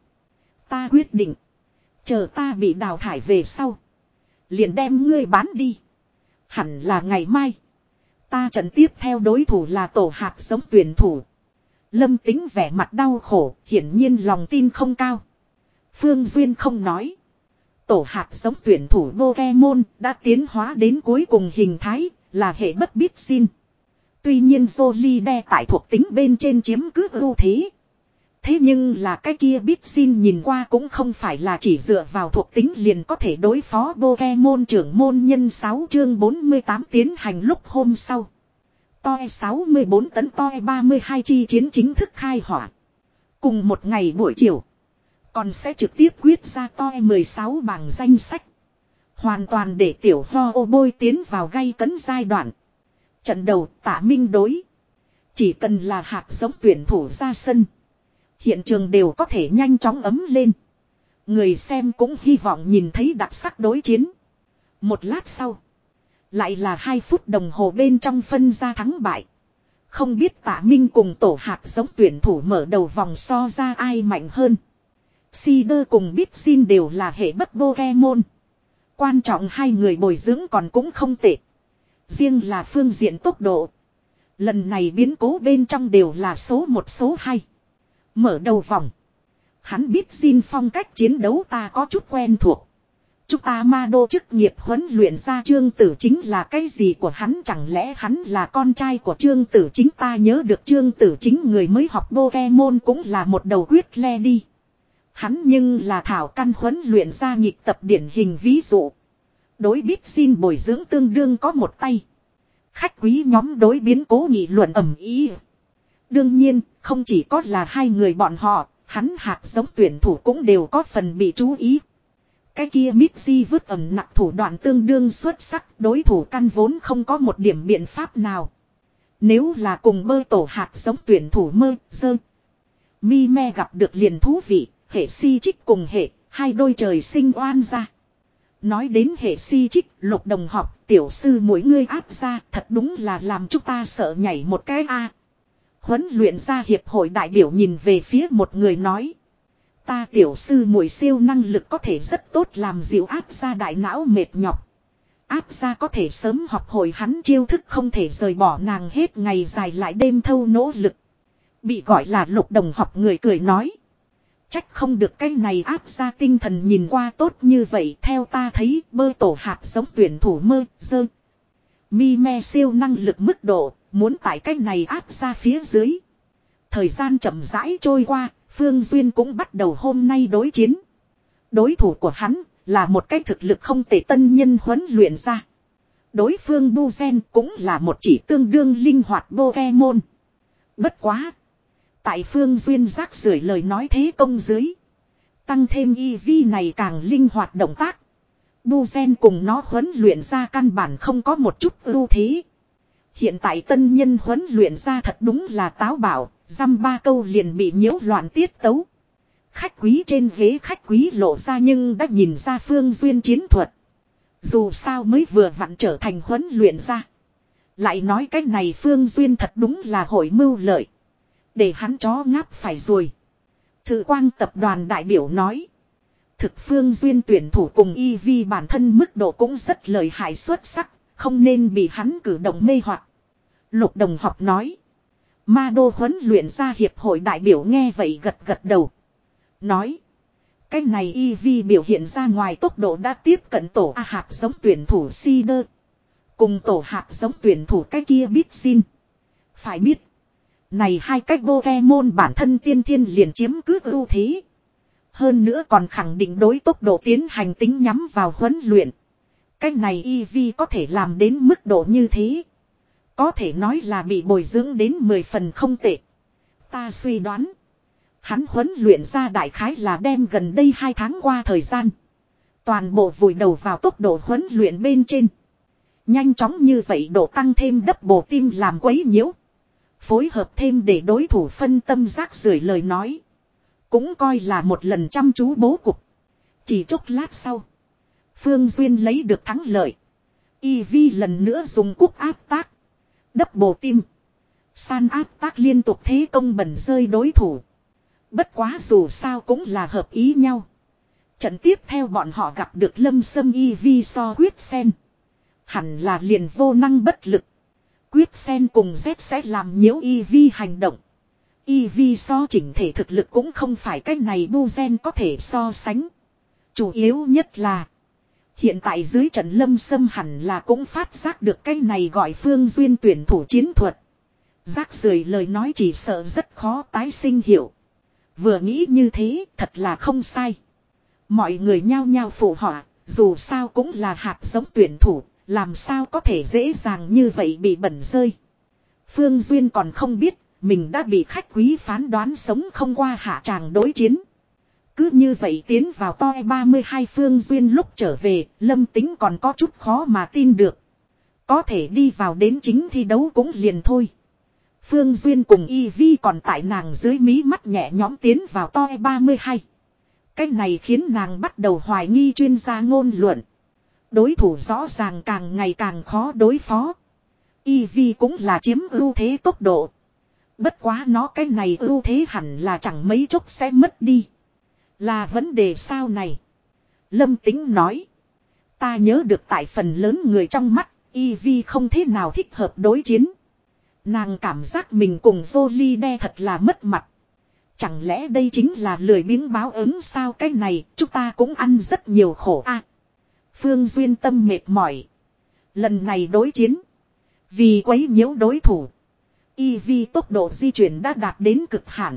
Ta quyết định. Chờ ta bị đào thải về sau. Liền đem ngươi bán đi. Hẳn là ngày mai. Ta trận tiếp theo đối thủ là tổ hạt giống tuyển thủ. Lâm Tính vẻ mặt đau khổ, hiển nhiên lòng tin không cao. Phương Duyên không nói. Tổ hạt giống tuyển thủ Pokemon đã tiến hóa đến cuối cùng hình thái, là hệ bất biết xin. Tuy nhiên Jolly tại thuộc tính bên trên chiếm cứ ưu thế. Thế nhưng là cái kia biết xin nhìn qua cũng không phải là chỉ dựa vào thuộc tính liền có thể đối phó Pokemon trưởng môn nhân sáu chương bốn mươi tám tiến hành lúc hôm sau. Toi sáu mươi bốn tấn toi ba mươi hai chi chiến chính thức khai hỏa. Cùng một ngày buổi chiều. Còn sẽ trực tiếp quyết ra toi mười sáu bảng danh sách. Hoàn toàn để tiểu ho ô bôi tiến vào gay cấn giai đoạn. Trận đầu Tạ Minh đối. Chỉ cần là hạt giống tuyển thủ ra sân. Hiện trường đều có thể nhanh chóng ấm lên. Người xem cũng hy vọng nhìn thấy đặc sắc đối chiến. Một lát sau. Lại là hai phút đồng hồ bên trong phân ra thắng bại. Không biết Tạ Minh cùng tổ hạt giống tuyển thủ mở đầu vòng so ra ai mạnh hơn. Cider cùng Bitsin đều là hệ bất Pokemon. Quan trọng hai người bồi dưỡng còn cũng không tệ. Riêng là phương diện tốc độ. Lần này biến cố bên trong đều là số một số hai. Mở đầu vòng. Hắn biết xin phong cách chiến đấu ta có chút quen thuộc. Chúng ta ma đô chức nghiệp huấn luyện ra Trương Tử Chính là cái gì của hắn, chẳng lẽ hắn là con trai của Trương Tử Chính. Ta nhớ được Trương Tử Chính người mới học Pokemon cũng là một đầu quyết le đi. Hắn nhưng là thảo căn huấn luyện ra nhịp tập điển hình ví dụ. Đối biết xin bồi dưỡng tương đương có một tay. Khách quý nhóm đối biến cố nghị luận ầm ĩ. Đương nhiên, không chỉ có là hai người bọn họ, hắn hạt giống tuyển thủ cũng đều có phần bị chú ý. Cái kia Mitzi vứt ẩm nặng thủ đoạn tương đương xuất sắc, đối thủ căn vốn không có một điểm biện pháp nào. Nếu là cùng bơ tổ hạt giống tuyển thủ mơ, dơ. Mi me gặp được liền thú vị, hệ si trích cùng hệ, hai đôi trời sinh oan ra. Nói đến hệ si trích, Lục đồng học, tiểu sư mỗi ngươi áp ra, thật đúng là làm chúng ta sợ nhảy một cái a. Huấn luyện ra hiệp hội đại biểu nhìn về phía một người nói. Ta tiểu sư muội siêu năng lực có thể rất tốt làm dịu áp ra đại não mệt nhọc. Áp ra có thể sớm học hồi hắn chiêu thức không thể rời bỏ nàng hết ngày dài lại đêm thâu nỗ lực. Bị gọi là Lục đồng học người cười nói. Trách không được cái này áp ra tinh thần nhìn qua tốt như vậy, theo ta thấy bơ tổ hạt giống tuyển thủ mơ, dơ. Mi me siêu năng lực mức độ, muốn tại cái này áp ra phía dưới. Thời gian chậm rãi trôi qua, Phương Duyên cũng bắt đầu hôm nay đối chiến. Đối thủ của hắn là một cái thực lực không tệ tân nhân huấn luyện ra. Đối phương Buzen cũng là một chỉ tương đương linh hoạt Pokemon. Bất quá. Tại Phương Duyên rác rưởi lời nói thế công dưới. Tăng thêm e vê này càng linh hoạt động tác. Buzen cùng nó huấn luyện ra căn bản không có một chút ưu thế. Hiện tại tân nhân huấn luyện ra thật đúng là táo bạo, dăm ba câu liền bị nhiễu loạn tiết tấu. Khách quý trên ghế khách quý lộ ra nhưng đã nhìn ra Phương Duyên chiến thuật. Dù sao mới vừa vặn trở thành huấn luyện ra. Lại nói cách này Phương Duyên thật đúng là hội mưu lợi. Để hắn chó ngáp phải rồi. Thử quang tập đoàn đại biểu nói. Thực Phương Duyên tuyển thủ cùng e vê bản thân mức độ cũng rất lợi hại xuất sắc. Không nên bị hắn cử động mê hoặc. Lục đồng học nói. Ma đô huấn luyện ra hiệp hội đại biểu nghe vậy gật gật đầu. Nói. Cái này Eevee biểu hiện ra ngoài tốc độ đã tiếp cận tổ A hạt giống tuyển thủ Seeder. Cùng tổ hạt giống tuyển thủ cái kia biết xin. Phải biết. Này hai cách Pokemon bản thân tiên thiên liền chiếm cứ ưu thế. Hơn nữa còn khẳng định đối tốc độ tiến hành tính nhắm vào huấn luyện. Cái này Eevee có thể làm đến mức độ như thế. Có thể nói là bị bồi dưỡng đến mười phần không tệ. Ta suy đoán. Hắn huấn luyện ra đại khái là đem gần đây hai tháng qua thời gian. Toàn bộ vùi đầu vào tốc độ huấn luyện bên trên. Nhanh chóng như vậy độ tăng thêm double tim làm quấy nhiễu. Phối hợp thêm để đối thủ phân tâm rác rưởi lời nói. Cũng coi là một lần chăm chú bố cục. Chỉ chốc lát sau. Phương Duyên lấy được thắng lợi. Eevee lần nữa dùng cúc áp tác. Double tim. San áp tác liên tục thế công bẩn rơi đối thủ. Bất quá dù sao cũng là hợp ý nhau. Trận tiếp theo bọn họ gặp được lâm sâm Eevee so huyết sen. Hẳn là liền vô năng bất lực. Quyết sen cùng Z sẽ làm nhiễu Eevee hành động. Eevee so chỉnh thể thực lực cũng không phải cái này bu gen có thể so sánh. Chủ yếu nhất là. Hiện tại dưới trận lâm sâm hẳn là cũng phát giác được cái này gọi Phương Duyên tuyển thủ chiến thuật. Rác rưởi lời nói chỉ sợ rất khó tái sinh hiệu. Vừa nghĩ như thế thật là không sai. Mọi người nhao nhao phụ họa. Dù sao cũng là hạt giống tuyển thủ. Làm sao có thể dễ dàng như vậy bị bẩn rơi. Phương Duyên còn không biết. Mình đã bị khách quý phán đoán sống không qua hạ tràng đối chiến. Cứ như vậy tiến vào toi ba mươi hai Phương Duyên lúc trở về. Lâm Tính còn có chút khó mà tin được. Có thể đi vào đến chính thi đấu cũng liền thôi. Phương Duyên cùng Eevee còn tại nàng dưới mí mắt nhẹ nhõm tiến vào toi ba mươi hai. Cái này khiến nàng bắt đầu hoài nghi chuyên gia ngôn luận. Đối thủ rõ ràng càng ngày càng khó đối phó. Eevee cũng là chiếm ưu thế tốc độ. Bất quá nó cái này ưu thế hẳn là chẳng mấy chốc sẽ mất đi. Là vấn đề sao này? Lâm Tính nói. Ta nhớ được tại phần lớn người trong mắt, Eevee không thế nào thích hợp đối chiến. Nàng cảm giác mình cùng Jolly thật là mất mặt. Chẳng lẽ đây chính là lười biếng báo ứng sao? Cái này chúng ta cũng ăn rất nhiều khổ a. À, Phương Duyên tâm mệt mỏi. Lần này đối chiến. Vì quấy nhiễu đối thủ. Eevee tốc độ di chuyển đã đạt đến cực hạn.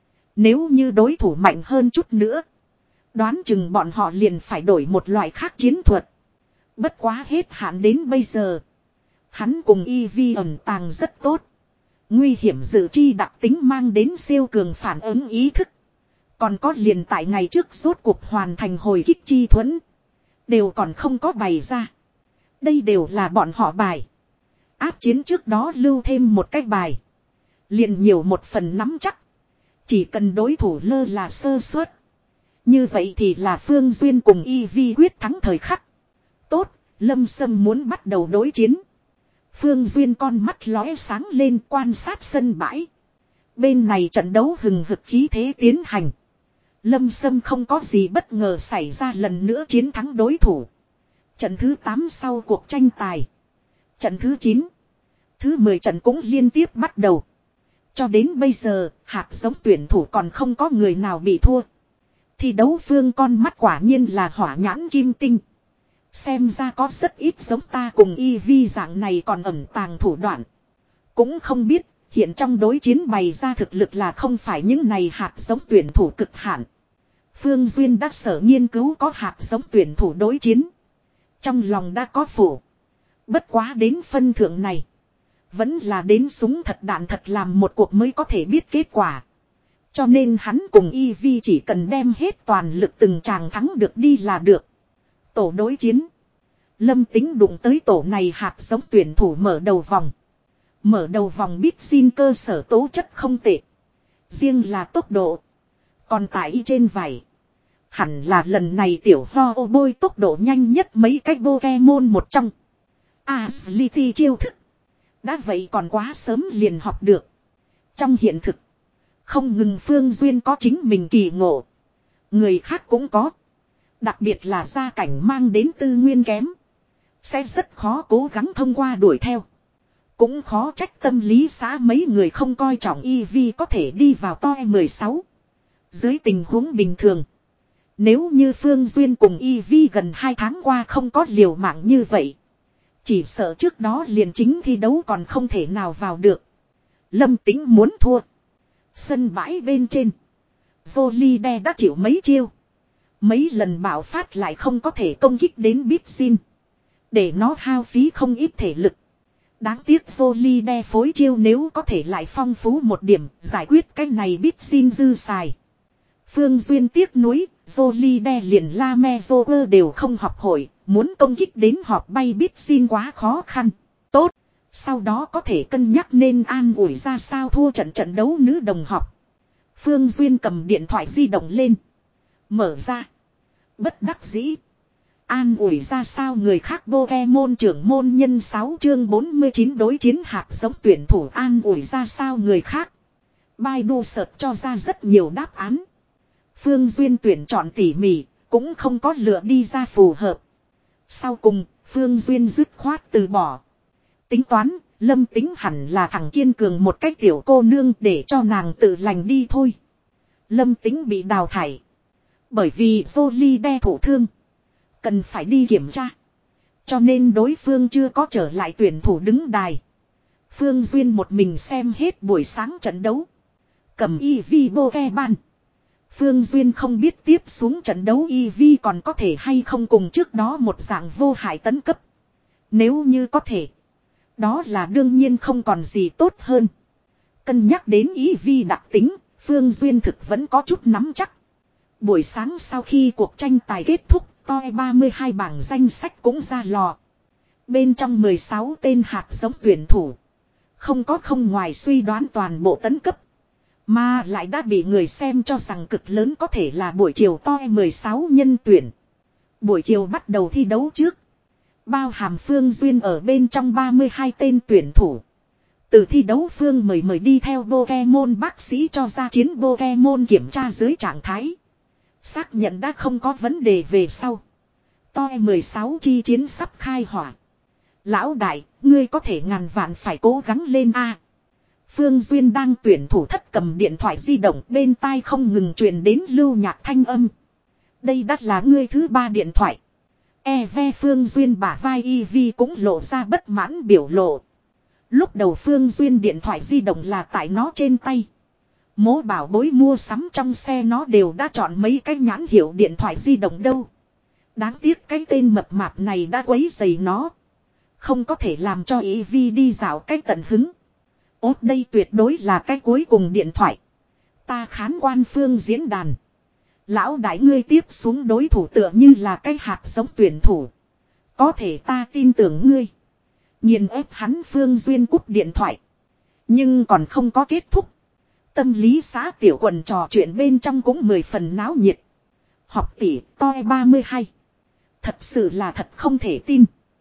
Nếu như đối thủ mạnh hơn chút nữa. Đoán chừng bọn họ liền phải đổi một loại khác chiến thuật. Bất quá hết hạn đến bây giờ. Hắn cùng Eevee ẩn tàng rất tốt. Nguy hiểm dự chi đặc tính mang đến siêu cường phản ứng ý thức. Còn có liền tại ngày trước rốt cuộc hoàn thành hồi kích chi thuẫn. Đều còn không có bày ra. Đây đều là bọn họ bài. Áp chiến trước đó lưu thêm một cái bài. Liền nhiều một phần nắm chắc. Chỉ cần đối thủ lơ là sơ suất. Như vậy thì là Phương Duyên cùng Eevee quyết thắng thời khắc. Tốt, Lâm Sâm muốn bắt đầu đối chiến. Phương Duyên con mắt lóe sáng lên quan sát sân bãi. Bên này trận đấu hừng hực khí thế tiến hành. Lâm Sâm không có gì bất ngờ xảy ra lần nữa chiến thắng đối thủ. Trận thứ tám sau cuộc tranh tài. Trận thứ chín. Thứ mười trận cũng liên tiếp bắt đầu. Cho đến bây giờ, hạt giống tuyển thủ còn không có người nào bị thua. Thi đấu phương con mắt quả nhiên là hỏa nhãn kim tinh. Xem ra có rất ít giống ta cùng Eevee dạng này còn ẩn tàng thủ đoạn. Cũng không biết, hiện trong đối chiến bày ra thực lực là không phải những này hạt giống tuyển thủ cực hạn. Phương Duyên đã sở nghiên cứu có hạt giống tuyển thủ đối chiến. Trong lòng đã có phủ. Bất quá đến phân thượng này. Vẫn là đến súng thật đạn thật làm một cuộc mới có thể biết kết quả. Cho nên hắn cùng Eevee chỉ cần đem hết toàn lực từng tràng thắng được đi là được. Tổ đối chiến. Lâm Tính đụng tới tổ này hạt giống tuyển thủ mở đầu vòng. Mở đầu vòng biết xin cơ sở tố chất không tệ. Riêng là tốc độ. Còn tại y trên vảy. Hẳn là lần này tiểu ho ô bôi tốc độ nhanh nhất mấy cách Pokemon một trong. Agility chiêu thức. Đã vậy còn quá sớm liền học được. Trong hiện thực. Không ngừng Phương Duyên có chính mình kỳ ngộ. Người khác cũng có. Đặc biệt là gia cảnh mang đến tư nguyên kém. Sẽ rất khó cố gắng thông qua đuổi theo. Cũng khó trách tâm lý xã mấy người không coi trọng Eevee có thể đi vào toi mười sáu. Dưới tình huống bình thường. Nếu như Phương Duyên cùng Y Vi gần hai tháng qua không có liều mạng như vậy. Chỉ sợ trước đó liền chính thi đấu còn không thể nào vào được. Lâm Tĩnh muốn thua. Sân bãi bên trên. Jolide đã chịu mấy chiêu. Mấy lần bạo phát lại không có thể công kích đến Bitsin. Để nó hao phí không ít thể lực. Đáng tiếc Jolide phối chiêu nếu có thể lại phong phú một điểm. Giải quyết cái này Bitsin dư xài. Phương Duyên tiếc nuối. Jolide liền La Me Joker đều không học hội. Muốn công kích đến họp bay Bitsin quá khó khăn. Tốt. Sau đó có thể cân nhắc nên an ủi ra sao thua trận trận đấu nữ đồng học. Phương Duyên cầm điện thoại di động lên. Mở ra. Bất đắc dĩ. An ủi ra sao người khác Pokemon trưởng môn nhân sáu chương bốn mươi chín đối chiến hạt giống tuyển thủ an ủi ra sao người khác. Baidu search cho ra rất nhiều đáp án. Phương Duyên tuyển chọn tỉ mỉ, cũng không có lựa đi ra phù hợp. Sau cùng, Phương Duyên dứt khoát từ bỏ. Tính toán, Lâm Tính hẳn là thằng kiên cường một cách tiểu cô nương để cho nàng tự lành đi thôi. Lâm Tính bị đào thải. Bởi vì Jolide thổ thương. Cần phải đi kiểm tra. Cho nên đối phương chưa có trở lại tuyển thủ đứng đài. Phương Duyên một mình xem hết buổi sáng trận đấu. Cầm y vi Pokemon. Phương Duyên không biết tiếp xuống trận đấu y vi còn có thể hay không cùng trước đó một dạng vô hại tấn cấp. Nếu như có thể. Đó là đương nhiên không còn gì tốt hơn. Cân nhắc đến y vi đặc tính, Phương Duyên thực vẫn có chút nắm chắc. Buổi sáng sau khi cuộc tranh tài kết thúc, toi ba mươi hai bảng danh sách cũng ra lò. Bên trong mười sáu tên hạt giống tuyển thủ. Không có không ngoài suy đoán toàn bộ tấn cấp. Mà lại đã bị người xem cho rằng cực lớn có thể là buổi chiều toi mười sáu nhân tuyển. Buổi chiều bắt đầu thi đấu trước. Bao hàm Phương Duyên ở bên trong ba mươi hai tên tuyển thủ. Từ thi đấu Phương mời mời đi theo Pokemon bác sĩ cho ra chiến Pokemon kiểm tra dưới trạng thái. Xác nhận đã không có vấn đề về sau. toi mười sáu chi chiến sắp khai hỏa. Lão đại, ngươi có thể ngàn vạn phải cố gắng lên a. Phương Duyên đang tuyển thủ thất cầm điện thoại di động bên tai không ngừng truyền đến lưu nhạc thanh âm. Đây đắt là ngươi thứ ba điện thoại. E ve Phương Duyên bả vai y vi cũng lộ ra bất mãn biểu lộ. Lúc đầu Phương Duyên điện thoại di động là tại nó trên tay. Mố bảo bối mua sắm trong xe nó đều đã chọn mấy cái nhãn hiệu điện thoại di động đâu. Đáng tiếc cái tên mập mạp này đã quấy rầy nó. Không có thể làm cho y vi đi dạo cái tận hứng. Ốt đây tuyệt đối là cái cuối cùng điện thoại. Ta khán quan Phương diễn đàn. Lão đại ngươi tiếp xuống đối thủ tựa như là cái hạt giống tuyển thủ. Có thể ta tin tưởng ngươi. Nhìn ép hắn Phương Duyên cúp điện thoại. Nhưng còn không có kết thúc. Tâm lý xã tiểu quần trò chuyện bên trong cũng mười phần náo nhiệt. Học tỷ toi ba mươi hai. Thật sự là thật không thể tin.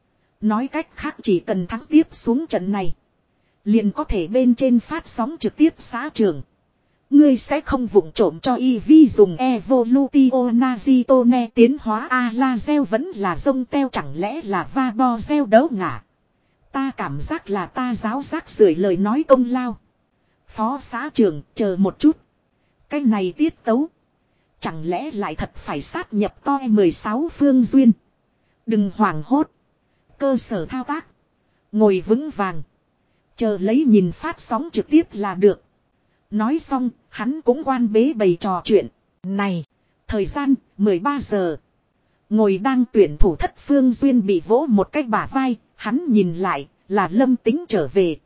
Nói cách khác chỉ cần thắng tiếp xuống trận này. Liền có thể bên trên phát sóng trực tiếp xã trường. Ngươi sẽ không vụng trộm cho y vi dùng Evolutio Nazitone tiến hóa Alazel vẫn là rông teo chẳng lẽ là va bo gieo đấu ngả. Ta cảm giác là ta giáo giác sưởi lời nói công lao. Phó xã trưởng chờ một chút. Cái này tiết tấu. Chẳng lẽ lại thật phải sát nhập toi mười sáu Phương Duyên. Đừng hoảng hốt. Cơ sở thao tác. Ngồi vững vàng. Chờ lấy nhìn phát sóng trực tiếp là được. Nói xong, hắn cũng quan bế bày trò chuyện. Này, thời gian, mười ba giờ. Ngồi đang tuyển thủ thất Phương Duyên bị vỗ một cái bả vai, hắn nhìn lại, là Lâm Tính trở về.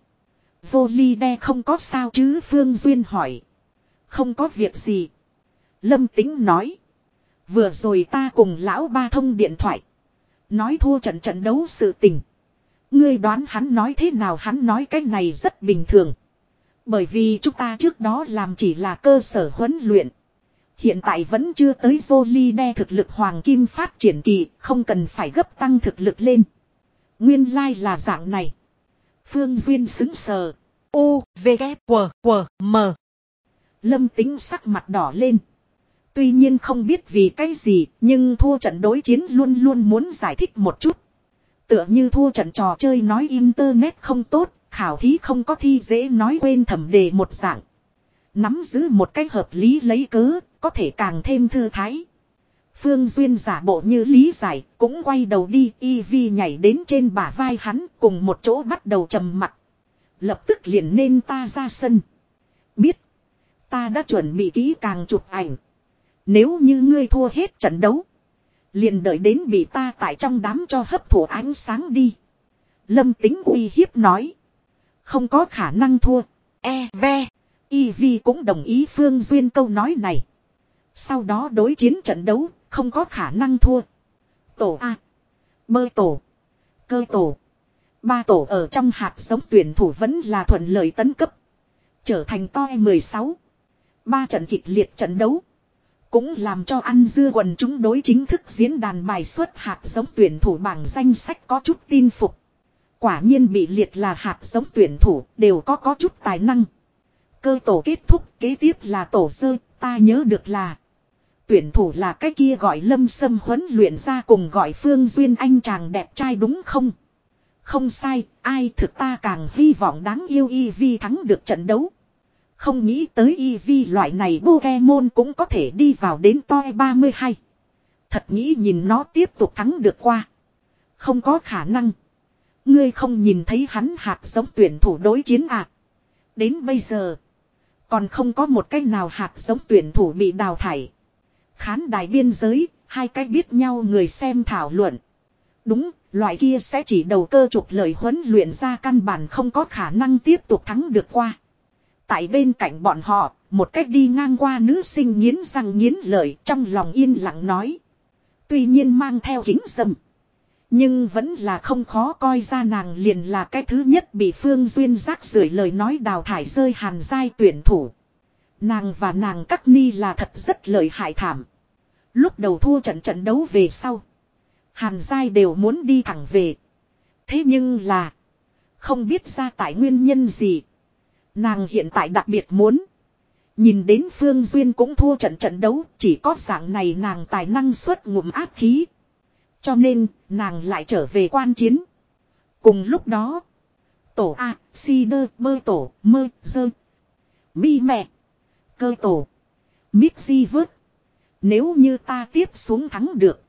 Jolide không có sao chứ Phương Duyên hỏi. Không có việc gì. Lâm Tính nói. Vừa rồi ta cùng lão ba thông điện thoại. Nói thua trận trận đấu sự tình. Ngươi đoán hắn nói thế nào hắn nói cái này rất bình thường. Bởi vì chúng ta trước đó làm chỉ là cơ sở huấn luyện. Hiện tại vẫn chưa tới Jolide thực lực hoàng kim phát triển kỳ, không cần phải gấp tăng thực lực lên. Nguyên lai like là dạng này. Phương Duyên xứng sờ. U, V, K, W, W, M. Lâm Tính sắc mặt đỏ lên. Tuy nhiên không biết vì cái gì, nhưng thua trận đối chiến luôn luôn muốn giải thích một chút. Tựa như thua trận trò chơi nói internet không tốt, khảo thí không có thi dễ nói quên thẩm đề một dạng. Nắm giữ một cách hợp lý lấy cớ, có thể càng thêm thư thái. Phương Duyên giả bộ như lý giải, cũng quay đầu đi, Ivy nhảy đến trên bả vai hắn, cùng một chỗ bắt đầu trầm mặc. Lập tức liền nên ta ra sân. Biết, ta đã chuẩn bị kỹ càng chụp ảnh. Nếu như ngươi thua hết trận đấu, liền đợi đến bị ta tại trong đám cho hấp thụ ánh sáng đi. Lâm Tính uy hiếp nói. Không có khả năng thua. E ve. Ivy cũng đồng ý Phương Duyên câu nói này. Sau đó đối chiến trận đấu, không có khả năng thua. Tổ A. Bơ tổ. Cơ tổ. Ba tổ ở trong hạt giống tuyển thủ vẫn là thuận lợi tấn cấp. Trở thành toi mười sáu. Ba trận kịch liệt trận đấu. Cũng làm cho ăn dưa quần chúng đối chính thức diễn đàn bài xuất hạt giống tuyển thủ bảng danh sách có chút tin phục. Quả nhiên bị liệt là hạt giống tuyển thủ đều có có chút tài năng. Cơ tổ kết thúc, kế tiếp là tổ sơ, ta nhớ được là. Tuyển thủ là cái kia gọi Lâm Sâm huấn luyện ra cùng gọi Phương Duyên anh chàng đẹp trai đúng không? Không sai, ai thực ta càng hy vọng đáng yêu Ivy thắng được trận đấu. Không nghĩ tới Ivy loại này Pokemon cũng có thể đi vào đến toi ba mươi hai. Thật nghĩ nhìn nó tiếp tục thắng được qua. Không có khả năng. Ngươi không nhìn thấy hắn hạt giống tuyển thủ đối chiến à? Đến bây giờ, còn không có một cái nào hạt giống tuyển thủ bị đào thải. Khán đài biên giới, hai cái biết nhau người xem thảo luận. Đúng, loại kia sẽ chỉ đầu cơ trục lời huấn luyện ra căn bản không có khả năng tiếp tục thắng được qua. Tại bên cạnh bọn họ, một cách đi ngang qua nữ sinh nghiến răng nghiến lợi trong lòng yên lặng nói. Tuy nhiên mang theo kính dâm. Nhưng vẫn là không khó coi ra nàng liền là cái thứ nhất bị Phương Duyên rác rưởi lời nói đào thải rơi hàn giai tuyển thủ. Nàng và nàng các ni là thật rất lợi hại thảm. Lúc đầu thua trận trận đấu về sau. Hàn giai đều muốn đi thẳng về. Thế nhưng là. Không biết ra tại nguyên nhân gì. Nàng hiện tại đặc biệt muốn. Nhìn đến Phương Duyên cũng thua trận trận đấu. Chỉ có dạng này nàng tài năng xuất ngụm áp khí. Cho nên nàng lại trở về quan chiến. Cùng lúc đó. Tổ A, Si Đơ, Bơ Tổ, Mơ, Dơ. Mi Mẹ. Cơ Tổ. Mít Di Vớt. Nếu như ta tiếp xuống thắng được.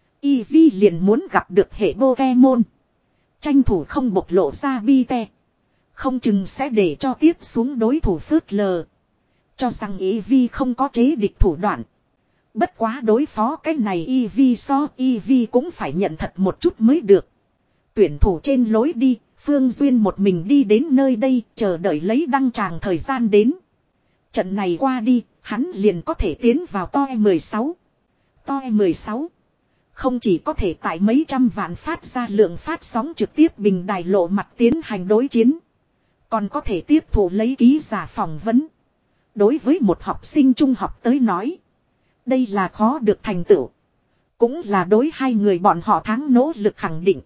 Ivy liền muốn gặp được hệ Pokemon. Tranh thủ không bộc lộ ra bi te. Không chừng sẽ để cho tiếp xuống đối thủ phớt lờ. Cho rằng Ivy không có chế địch thủ đoạn. Bất quá đối phó cái này Ivy so Ivy cũng phải nhận thật một chút mới được. Tuyển thủ trên lối đi, Phương Duyên một mình đi đến nơi đây chờ đợi lấy đăng tràng thời gian đến. Trận này qua đi, hắn liền có thể tiến vào toi mười sáu. toi mười sáu. Không chỉ có thể tại mấy trăm vạn phát ra lượng phát sóng trực tiếp bình đài lộ mặt tiến hành đối chiến. Còn có thể tiếp thụ lấy ký giả phỏng vấn. Đối với một học sinh trung học tới nói. Đây là khó được thành tựu. Cũng là đối hai người bọn họ tháng nỗ lực khẳng định.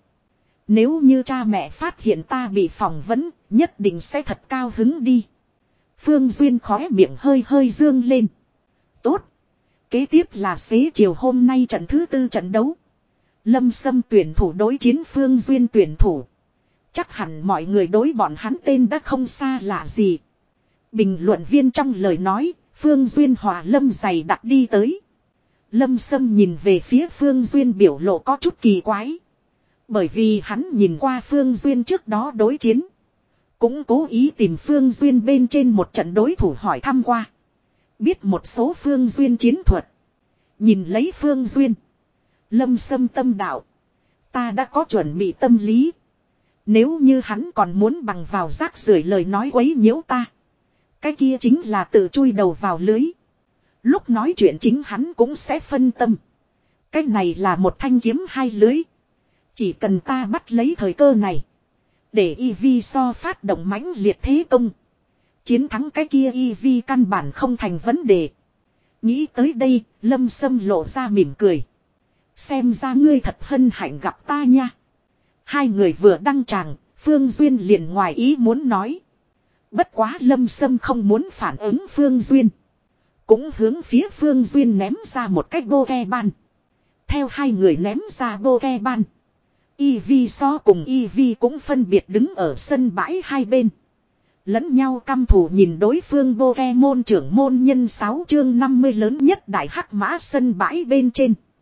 Nếu như cha mẹ phát hiện ta bị phỏng vấn, nhất định sẽ thật cao hứng đi. Phương Duyên khóe miệng hơi hơi dương lên. Tốt. Kế tiếp là xế chiều hôm nay trận thứ tư trận đấu. Lâm Sâm tuyển thủ đối chiến Phương Duyên tuyển thủ. Chắc hẳn mọi người đối bọn hắn tên đã không xa lạ gì. Bình luận viên trong lời nói, Phương Duyên hòa Lâm dày đặt đi tới. Lâm Sâm nhìn về phía Phương Duyên biểu lộ có chút kỳ quái. Bởi vì hắn nhìn qua Phương Duyên trước đó đối chiến. Cũng cố ý tìm Phương Duyên bên trên một trận đối thủ hỏi thăm qua. Biết một số Phương Duyên chiến thuật. Nhìn lấy Phương Duyên. Lâm Sâm tâm đạo. Ta đã có chuẩn bị tâm lý. Nếu như hắn còn muốn bằng vào rác rưởi lời nói quấy nhiễu ta. Cái kia chính là tự chui đầu vào lưới. Lúc nói chuyện chính hắn cũng sẽ phân tâm. Cái này là một thanh kiếm hai lưới. Chỉ cần ta bắt lấy thời cơ này. Để Ivy so phát động mãnh liệt thế công. Chiến thắng cái kia Ivy căn bản không thành vấn đề. Nghĩ tới đây, Lâm Sâm lộ ra mỉm cười. Xem ra ngươi thật hân hạnh gặp ta nha. Hai người vừa đăng tràng, Phương Duyên liền ngoài ý muốn nói. Bất quá Lâm Sâm không muốn phản ứng Phương Duyên. Cũng hướng phía Phương Duyên ném ra một cái Pokemon. Theo hai người ném ra Pokemon. Ivy so cùng Ivy cũng phân biệt đứng ở sân bãi hai bên. Lẫn nhau căm thù nhìn đối phương Pokemon trưởng môn nhân sáu chương năm mươi lớn nhất đại hắc mã sân bãi bên trên.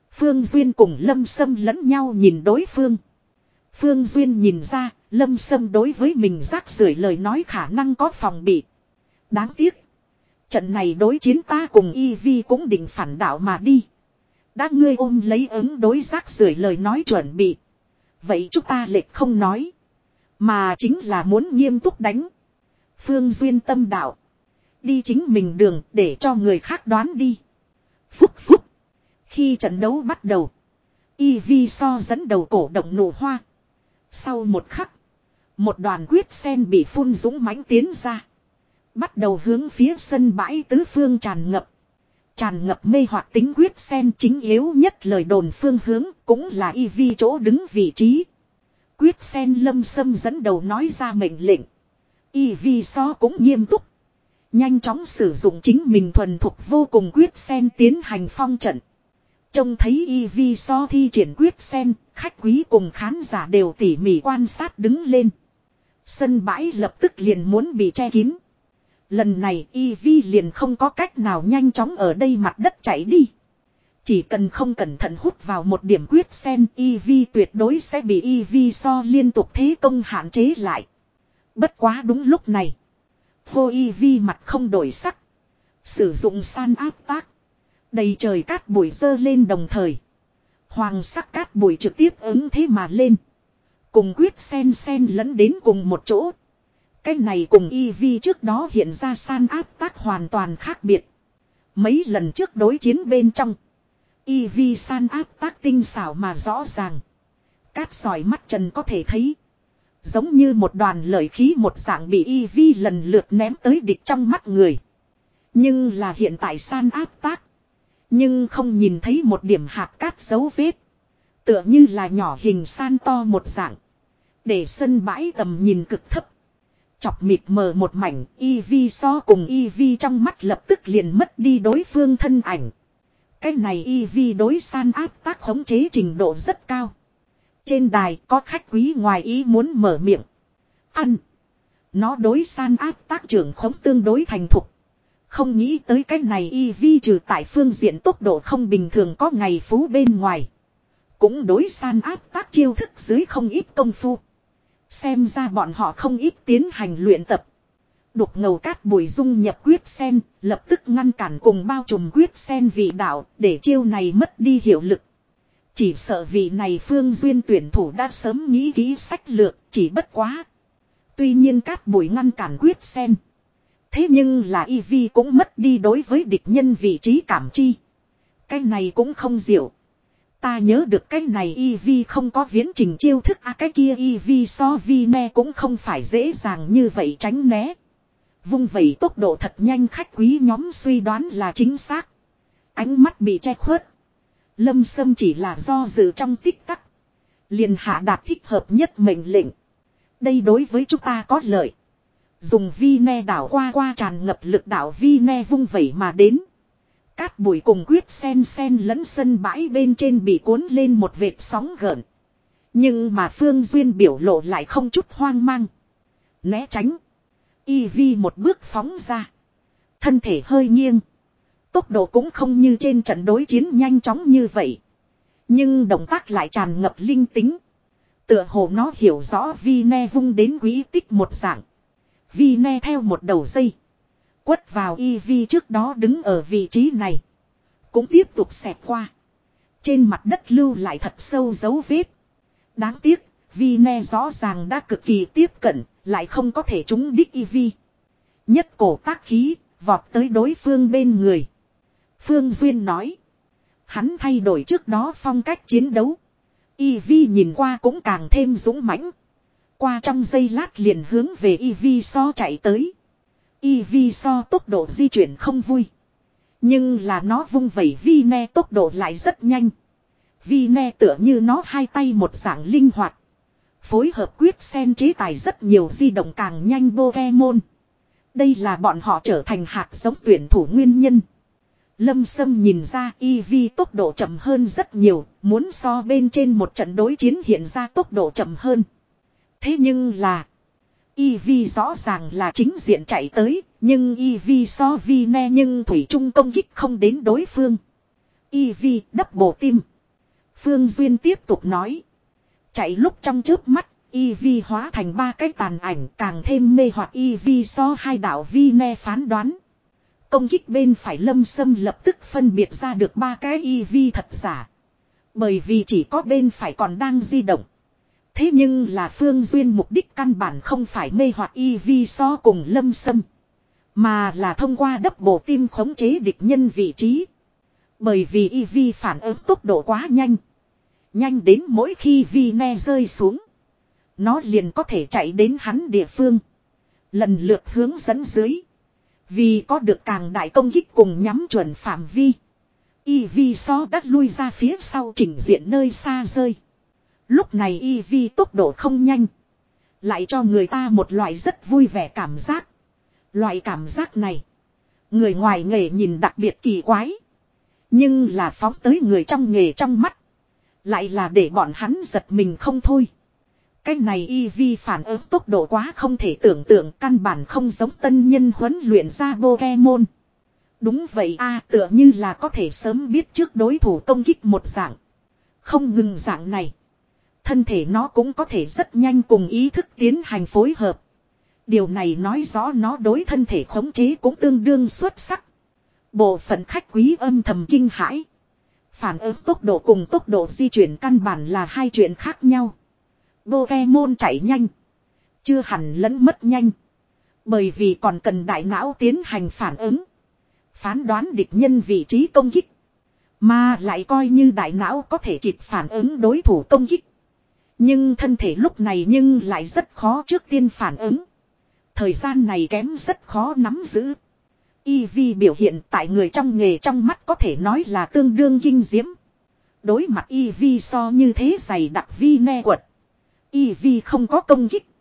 Phương Duyên cùng Lâm Sâm lẫn nhau nhìn đối phương. Phương Duyên nhìn ra, Lâm Sâm đối với mình rác rưởi lời nói khả năng có phòng bị. Đáng tiếc. Trận này đối chiến ta cùng Y Vi cũng định phản đạo mà đi. Đã ngươi ôm lấy ứng đối rác rưởi lời nói chuẩn bị. Vậy chúng ta lệch không nói. Mà chính là muốn nghiêm túc đánh. Phương Duyên tâm đạo. Đi chính mình đường để cho người khác đoán đi. Phúc phúc. Khi trận đấu bắt đầu. Y Vi so dẫn đầu cổ động nổ hoa. Sau một khắc. Một đoàn quyết sen bị phun dũng mãnh tiến ra. Bắt đầu hướng phía sân bãi tứ phương tràn ngập. Tràn ngập mê hoặc tính quyết sen chính yếu nhất lời đồn phương hướng cũng là Y Vi chỗ đứng vị trí. Quyết sen Lâm Sâm dẫn đầu nói ra mệnh lệnh. Y Vi so cũng nghiêm túc. Nhanh chóng sử dụng chính mình thuần thục vô cùng quyết sen tiến hành phong trận. Trông thấy Y Vi so thi triển quyết sen, khách quý cùng khán giả đều tỉ mỉ quan sát đứng lên. Sân bãi lập tức liền muốn bị che kín. Lần này Y Vi liền không có cách nào nhanh chóng ở đây mặt đất chảy đi. Chỉ cần không cẩn thận hút vào một điểm quyết sen, Y Vi tuyệt đối sẽ bị Y Vi so liên tục thế công hạn chế lại. Bất quá đúng lúc này. Hô Y Vi mặt không đổi sắc. Sử dụng san áp tác. Đầy trời cát bụi dơ lên đồng thời. Hoàng sắc cát bụi trực tiếp ứng thế mà lên. Cùng quyết sen sen lẫn đến cùng một chỗ. Cái này cùng Y Vi trước đó hiện ra san áp tác hoàn toàn khác biệt. Mấy lần trước đối chiến bên trong. Y Vi san áp tác tinh xảo mà rõ ràng. Cát sỏi mắt trần có thể thấy. Giống như một đoàn lợi khí một dạng bị Y Vi lần lượt ném tới địch trong mắt người. Nhưng là hiện tại san áp tác. Nhưng không nhìn thấy một điểm hạt cát dấu vết. Tựa như là nhỏ hình san to một dạng. Để sân bãi tầm nhìn cực thấp. Chọc mịt mờ một mảnh, Y Vi so cùng Y Vi trong mắt lập tức liền mất đi đối phương thân ảnh. Cái này Y Vi đối san áp tác khống chế trình độ rất cao. Trên đài có khách quý ngoài ý muốn mở miệng. Ăn. Nó đối san áp tác trưởng khống tương đối thành thục. Không nghĩ tới cái này Y Vi trừ tại phương diện tốc độ không bình thường có ngày phú bên ngoài. Cũng đối san áp tác chiêu thức dưới không ít công phu. Xem ra bọn họ không ít tiến hành luyện tập. Đục ngầu cát bụi dung nhập quyết sen, lập tức ngăn cản cùng bao trùm quyết sen vị đạo, để chiêu này mất đi hiệu lực. Chỉ sợ vị này Phương Duyên tuyển thủ đã sớm nghĩ kỹ sách lược, chỉ bất quá. Tuy nhiên cát bụi ngăn cản quyết sen. Thế nhưng là Y Vi cũng mất đi đối với địch nhân vị trí cảm chi. Cái này cũng không diệu. Ta nhớ được cái này Y Vi không có viễn trình chiêu thức à, cái kia Y Vi so Vi ne cũng không phải dễ dàng như vậy tránh né. Vung vẩy tốc độ thật nhanh khách quý nhóm suy đoán là chính xác. Ánh mắt bị che khuất. Lâm Sâm chỉ là do dự trong tích tắc. Liền hạ đạt thích hợp nhất mệnh lệnh. Đây đối với chúng ta có lợi. Dùng Vi ne đảo qua qua tràn ngập lực đảo Vi ne vung vẩy mà đến. Cát bụi cùng quyết sen sen lẫn sân bãi bên trên bị cuốn lên một vệt sóng gợn. Nhưng mà Phương Duyên biểu lộ lại không chút hoang mang. Né tránh. Y Vi một bước phóng ra. Thân thể hơi nghiêng. Tốc độ cũng không như trên trận đối chiến nhanh chóng như vậy. Nhưng động tác lại tràn ngập linh tính. Tựa hồ nó hiểu rõ Vi ne vung đến quý tích một dạng. Vi ne theo một đầu dây. Quất vào Y Vi trước đó đứng ở vị trí này. Cũng tiếp tục xẹt qua. Trên mặt đất lưu lại thật sâu dấu vết. Đáng tiếc, Vi ne rõ ràng đã cực kỳ tiếp cận, lại không có thể trúng đích Y Vi. Nhất cổ tác khí, vọt tới đối phương bên người. Phương Duyên nói. Hắn thay đổi trước đó phong cách chiến đấu. Y Vi nhìn qua cũng càng thêm dũng mãnh. Qua trong giây lát liền hướng về Y Vi so chạy tới. Y Vi so tốc độ di chuyển không vui. Nhưng là nó vung vẩy Vi ne tốc độ lại rất nhanh. Vi ne tựa như nó hai tay một dạng linh hoạt. Phối hợp quyết sen chế tài rất nhiều di động càng nhanh Pokemon. Đây là bọn họ trở thành hạt giống tuyển thủ nguyên nhân. Lâm Sâm nhìn ra Y Vi tốc độ chậm hơn rất nhiều. Muốn so bên trên một trận đối chiến hiện ra tốc độ chậm hơn. Thế nhưng là Y Vi rõ ràng là chính diện chạy tới, nhưng Y Vi so Vi ne nhưng thủy chung công kích không đến đối phương. Y Vi double team, Phương Duyên tiếp tục nói. Chạy lúc trong chớp mắt, Eevee hóa thành ba cái tàn ảnh càng thêm mê hoặc Eevee so hai đạo vi ne phán đoán. Công kích bên phải Lâm Sâm lập tức phân biệt ra được ba cái Eevee thật giả. Bởi vì chỉ có bên phải còn đang di động. Thế nhưng là Phương Duyên mục đích căn bản không phải mê hoặc Eevee so cùng Lâm Sâm. Mà là thông qua đắp bộ tim khống chế địch nhân vị trí. Bởi vì Eevee phản ứng tốc độ quá nhanh. Nhanh đến mỗi khi vi ne rơi xuống. Nó liền có thể chạy đến hắn địa phương. Lần lượt hướng dẫn dưới. Vì có được càng đại công kích cùng nhắm chuẩn phạm vi. Eevee so đắt lui ra phía sau chỉnh diện nơi xa rơi. Lúc này Eevee tốc độ không nhanh. Lại cho người ta một loại rất vui vẻ cảm giác. Loại cảm giác này. Người ngoài nghề nhìn đặc biệt kỳ quái. Nhưng là phóng tới người trong nghề trong mắt. Lại là để bọn hắn giật mình không thôi. Cái này Eevee phản ứng tốc độ quá không thể tưởng tượng, căn bản không giống tân nhân huấn luyện ra Pokemon. Đúng vậy a, tựa như là có thể sớm biết trước đối thủ công kích một dạng. Không ngừng dạng này. Thân thể nó cũng có thể rất nhanh cùng ý thức tiến hành phối hợp. Điều này nói rõ nó đối thân thể khống chế cũng tương đương xuất sắc. Bộ phận khách quý âm thầm kinh hãi. Phản ứng tốc độ cùng tốc độ di chuyển căn bản là hai chuyện khác nhau. Pokemon chạy nhanh. Chưa hẳn lẫn mất nhanh. Bởi vì còn cần đại não tiến hành phản ứng. Phán đoán địch nhân vị trí công kích. Mà lại coi như đại não có thể kịp phản ứng đối thủ công kích. Nhưng thân thể lúc này nhưng lại rất khó trước tiên phản ứng. Thời gian này kém rất khó nắm giữ. Eevee biểu hiện tại người trong nghề trong mắt có thể nói là tương đương kinh diễm. Đối mặt Eevee so như thế dày đặc vi ne quật. Eevee không có công kích.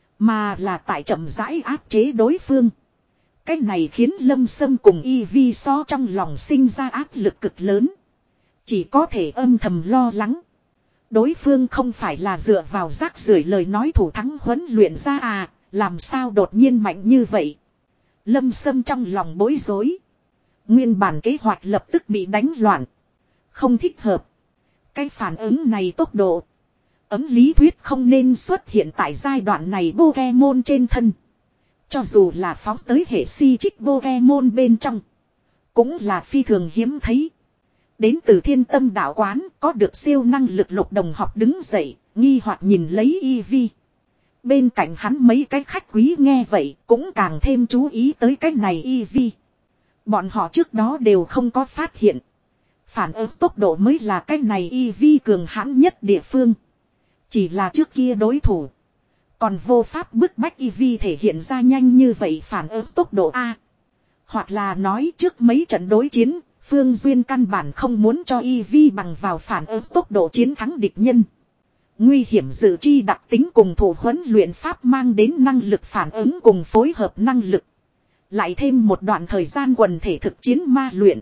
Mà là tại chậm rãi áp chế đối phương. Cái này khiến Lâm Sâm cùng Eevee so trong lòng sinh ra áp lực cực lớn. Chỉ có thể âm thầm lo lắng. Đối phương không phải là dựa vào rác rưởi lời nói thủ thắng huấn luyện ra à, làm sao đột nhiên mạnh như vậy. Lâm Sâm trong lòng bối rối. Nguyên bản kế hoạch lập tức bị đánh loạn. Không thích hợp. Cái phản ứng này tốc độ. Ấm lý thuyết không nên xuất hiện tại giai đoạn này Pokemon trên thân. Cho dù là phóng tới hệ si trích Pokemon bên trong. Cũng là phi thường hiếm thấy. Đến từ Thiên Tâm đạo quán có được siêu năng lực Lục Đồng học đứng dậy, nghi hoặc nhìn lấy Eevee. Bên cạnh hắn mấy cái khách quý nghe vậy cũng càng thêm chú ý tới cái này Eevee. Bọn họ trước đó đều không có phát hiện. Phản ứng tốc độ mới là cái này Eevee cường hãn nhất địa phương. Chỉ là trước kia đối thủ. Còn vô pháp bức bách Eevee thể hiện ra nhanh như vậy phản ứng tốc độ A. Hoặc là nói trước mấy trận đối chiến, Phương Duyên căn bản không muốn cho Eevee bằng vào phản ứng tốc độ chiến thắng địch nhân. Nguy hiểm dự chi đặc tính cùng thủ huấn luyện pháp mang đến năng lực phản ứng cùng phối hợp năng lực. Lại thêm một đoạn thời gian quần thể thực chiến ma luyện.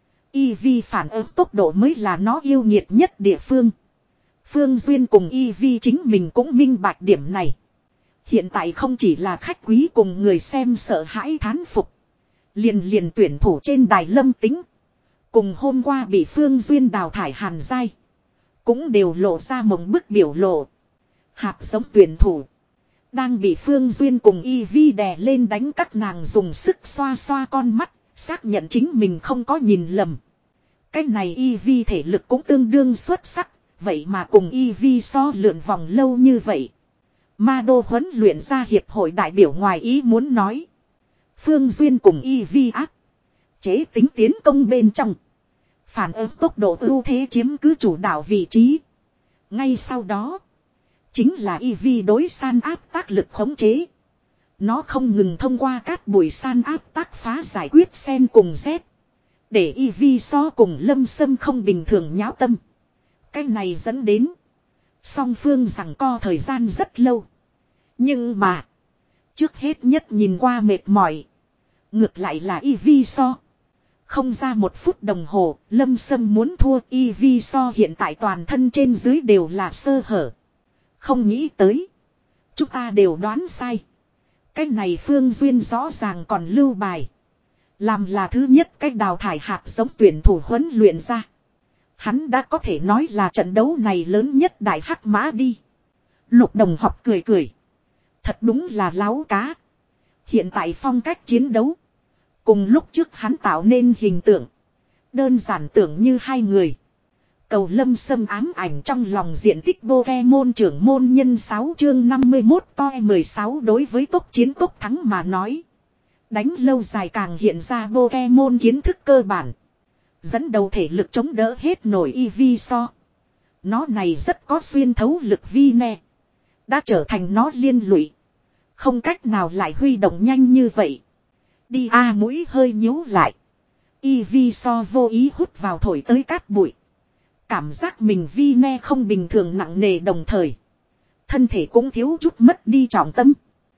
Eevee phản ứng tốc độ mới là nó yêu nghiệt nhất địa phương. Phương Duyên cùng Eevee chính mình cũng minh bạch điểm này. Hiện tại không chỉ là khách quý cùng người xem sợ hãi thán phục. Liền liền tuyển thủ trên đài Lâm Tính. Cùng hôm qua bị Phương Duyên đào thải Hàn Giai. Cũng đều lộ ra mộng bức biểu lộ. Hạt giống tuyển thủ. Đang bị Phương Duyên cùng Eevee đè lên đánh các nàng dùng sức xoa xoa con mắt. Xác nhận chính mình không có nhìn lầm. Cái này Eevee thể lực cũng tương đương xuất sắc. Vậy mà cùng Eevee so lượn vòng lâu như vậy. Ma đô huấn luyện ra hiệp hội đại biểu ngoài ý muốn nói. Phương Duyên cùng Eevee áp. Chế tính tiến công bên trong. Phản ứng tốc độ ưu thế chiếm cứ chủ đạo vị trí. Ngay sau đó. Chính là Eevee đối san áp tác lực khống chế. Nó không ngừng thông qua các buổi san áp tác phá giải quyết sen cùng Z. Để Eevee so cùng Lâm Sâm không bình thường nháo tâm. Cái này dẫn đến. Song phương rằng co thời gian rất lâu. Nhưng mà. Trước hết nhất nhìn qua mệt mỏi. Ngược lại là Eevee so. Không ra một phút đồng hồ, Lâm Sâm muốn thua Eevee so hiện tại toàn thân trên dưới đều là sơ hở. Không nghĩ tới. Chúng ta đều đoán sai. Cái này Phương Duyên rõ ràng còn lưu bài. Làm là thứ nhất cách đào thải hạt giống tuyển thủ huấn luyện ra. Hắn đã có thể nói là trận đấu này lớn nhất đại hắc mã đi. Lục Đồng học cười cười. Thật đúng là láo cá. Hiện tại phong cách chiến đấu. Cùng lúc trước hắn tạo nên hình tượng. Đơn giản tưởng như hai người. Cầu Lâm Sâm ám ảnh trong lòng diện tích Pokemon trưởng môn nhân sáu chương năm mươi mốt toi mười sáu đối với tốc chiến tốc thắng mà nói. Đánh lâu dài càng hiện ra Pokemon kiến thức cơ bản. Dẫn đầu thể lực chống đỡ hết nổi Ivysaur. Nó này rất có xuyên thấu lực vi nè. Đã trở thành nó liên lụy. Không cách nào lại huy động nhanh như vậy. Đi a mũi hơi nhíu lại. Ivysaur vô ý hút vào thổi tới cát bụi. Cảm giác mình vi ne không bình thường nặng nề đồng thời. Thân thể cũng thiếu chút mất đi trọng tâm.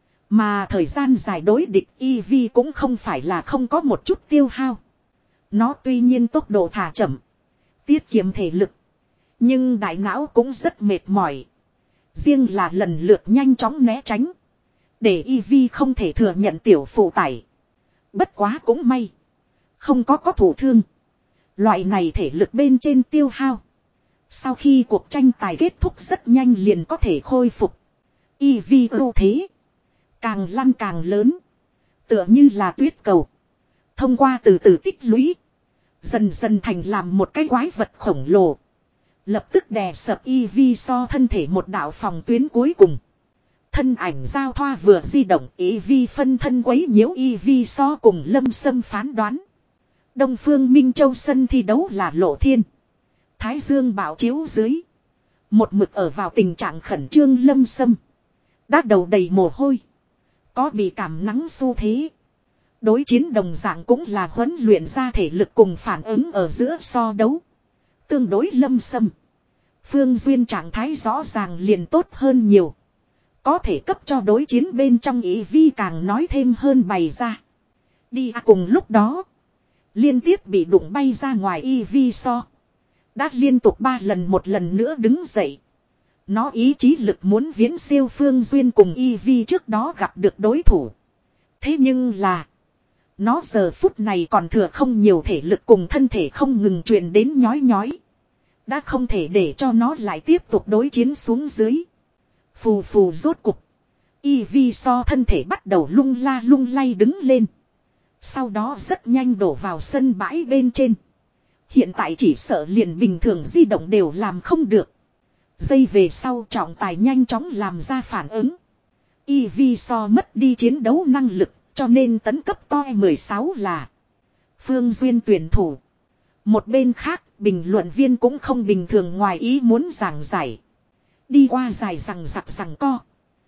Mà thời gian dài đối địch Eevee cũng không phải là không có một chút tiêu hao. Nó tuy nhiên tốc độ thả chậm. Tiết kiệm thể lực. Nhưng đại não cũng rất mệt mỏi. Riêng là lần lượt nhanh chóng né tránh. Để Eevee không thể thừa nhận tiểu phụ tải. Bất quá cũng may. Không có có thủ thương. Loại này thể lực bên trên tiêu hao. Sau khi cuộc tranh tài kết thúc rất nhanh liền có thể khôi phục. Eevee ưu thế. Càng lăn càng lớn. Tựa như là tuyết cầu. Thông qua từ từ tích lũy. Dần dần thành làm một cái quái vật khổng lồ. Lập tức đè sập Ivysaur thân thể một đạo phòng tuyến cuối cùng. Thân ảnh giao thoa vừa di động Eevee phân thân quấy nhiễu Ivysaur cùng Lâm Sâm phán đoán. Đông Phương Minh Châu sân thi đấu là Lộ Thiên. Thái Dương bảo chiếu dưới. Một mực ở vào tình trạng khẩn trương Lâm Sâm. Đã đầu đầy mồ hôi. Có bị cảm nắng xu thế. Đối chiến đồng dạng cũng là huấn luyện ra thể lực cùng phản ứng ở giữa so đấu. Tương đối Lâm Sâm. Phương Duyên trạng thái rõ ràng liền tốt hơn nhiều. Có thể cấp cho đối chiến bên trong Eevee càng nói thêm hơn bày ra. Đi à, cùng lúc đó. Liên tiếp bị đụng bay ra ngoài Ivysaur. Đã liên tục ba lần một lần nữa đứng dậy. Nó ý chí lực muốn viễn siêu Phương Duyên cùng Eevee trước đó gặp được đối thủ. Thế nhưng là. Nó giờ phút này còn thừa không nhiều thể lực cùng thân thể không ngừng truyền đến nhói nhói. Đã không thể để cho nó lại tiếp tục đối chiến xuống dưới. Phù phù rốt cục. Ivysaur thân thể bắt đầu lung la lung lay đứng lên. Sau đó rất nhanh đổ vào sân bãi bên trên. Hiện tại chỉ sợ liền bình thường di động đều làm không được. Giây về sau trọng tài nhanh chóng làm ra phản ứng. Ivysaur mất đi chiến đấu năng lực cho nên tấn cấp toi mười sáu là Phương Duyên tuyển thủ. Một bên khác bình luận viên cũng không bình thường ngoài ý muốn giảng giải. Đi qua dài rằng giặc rằng co.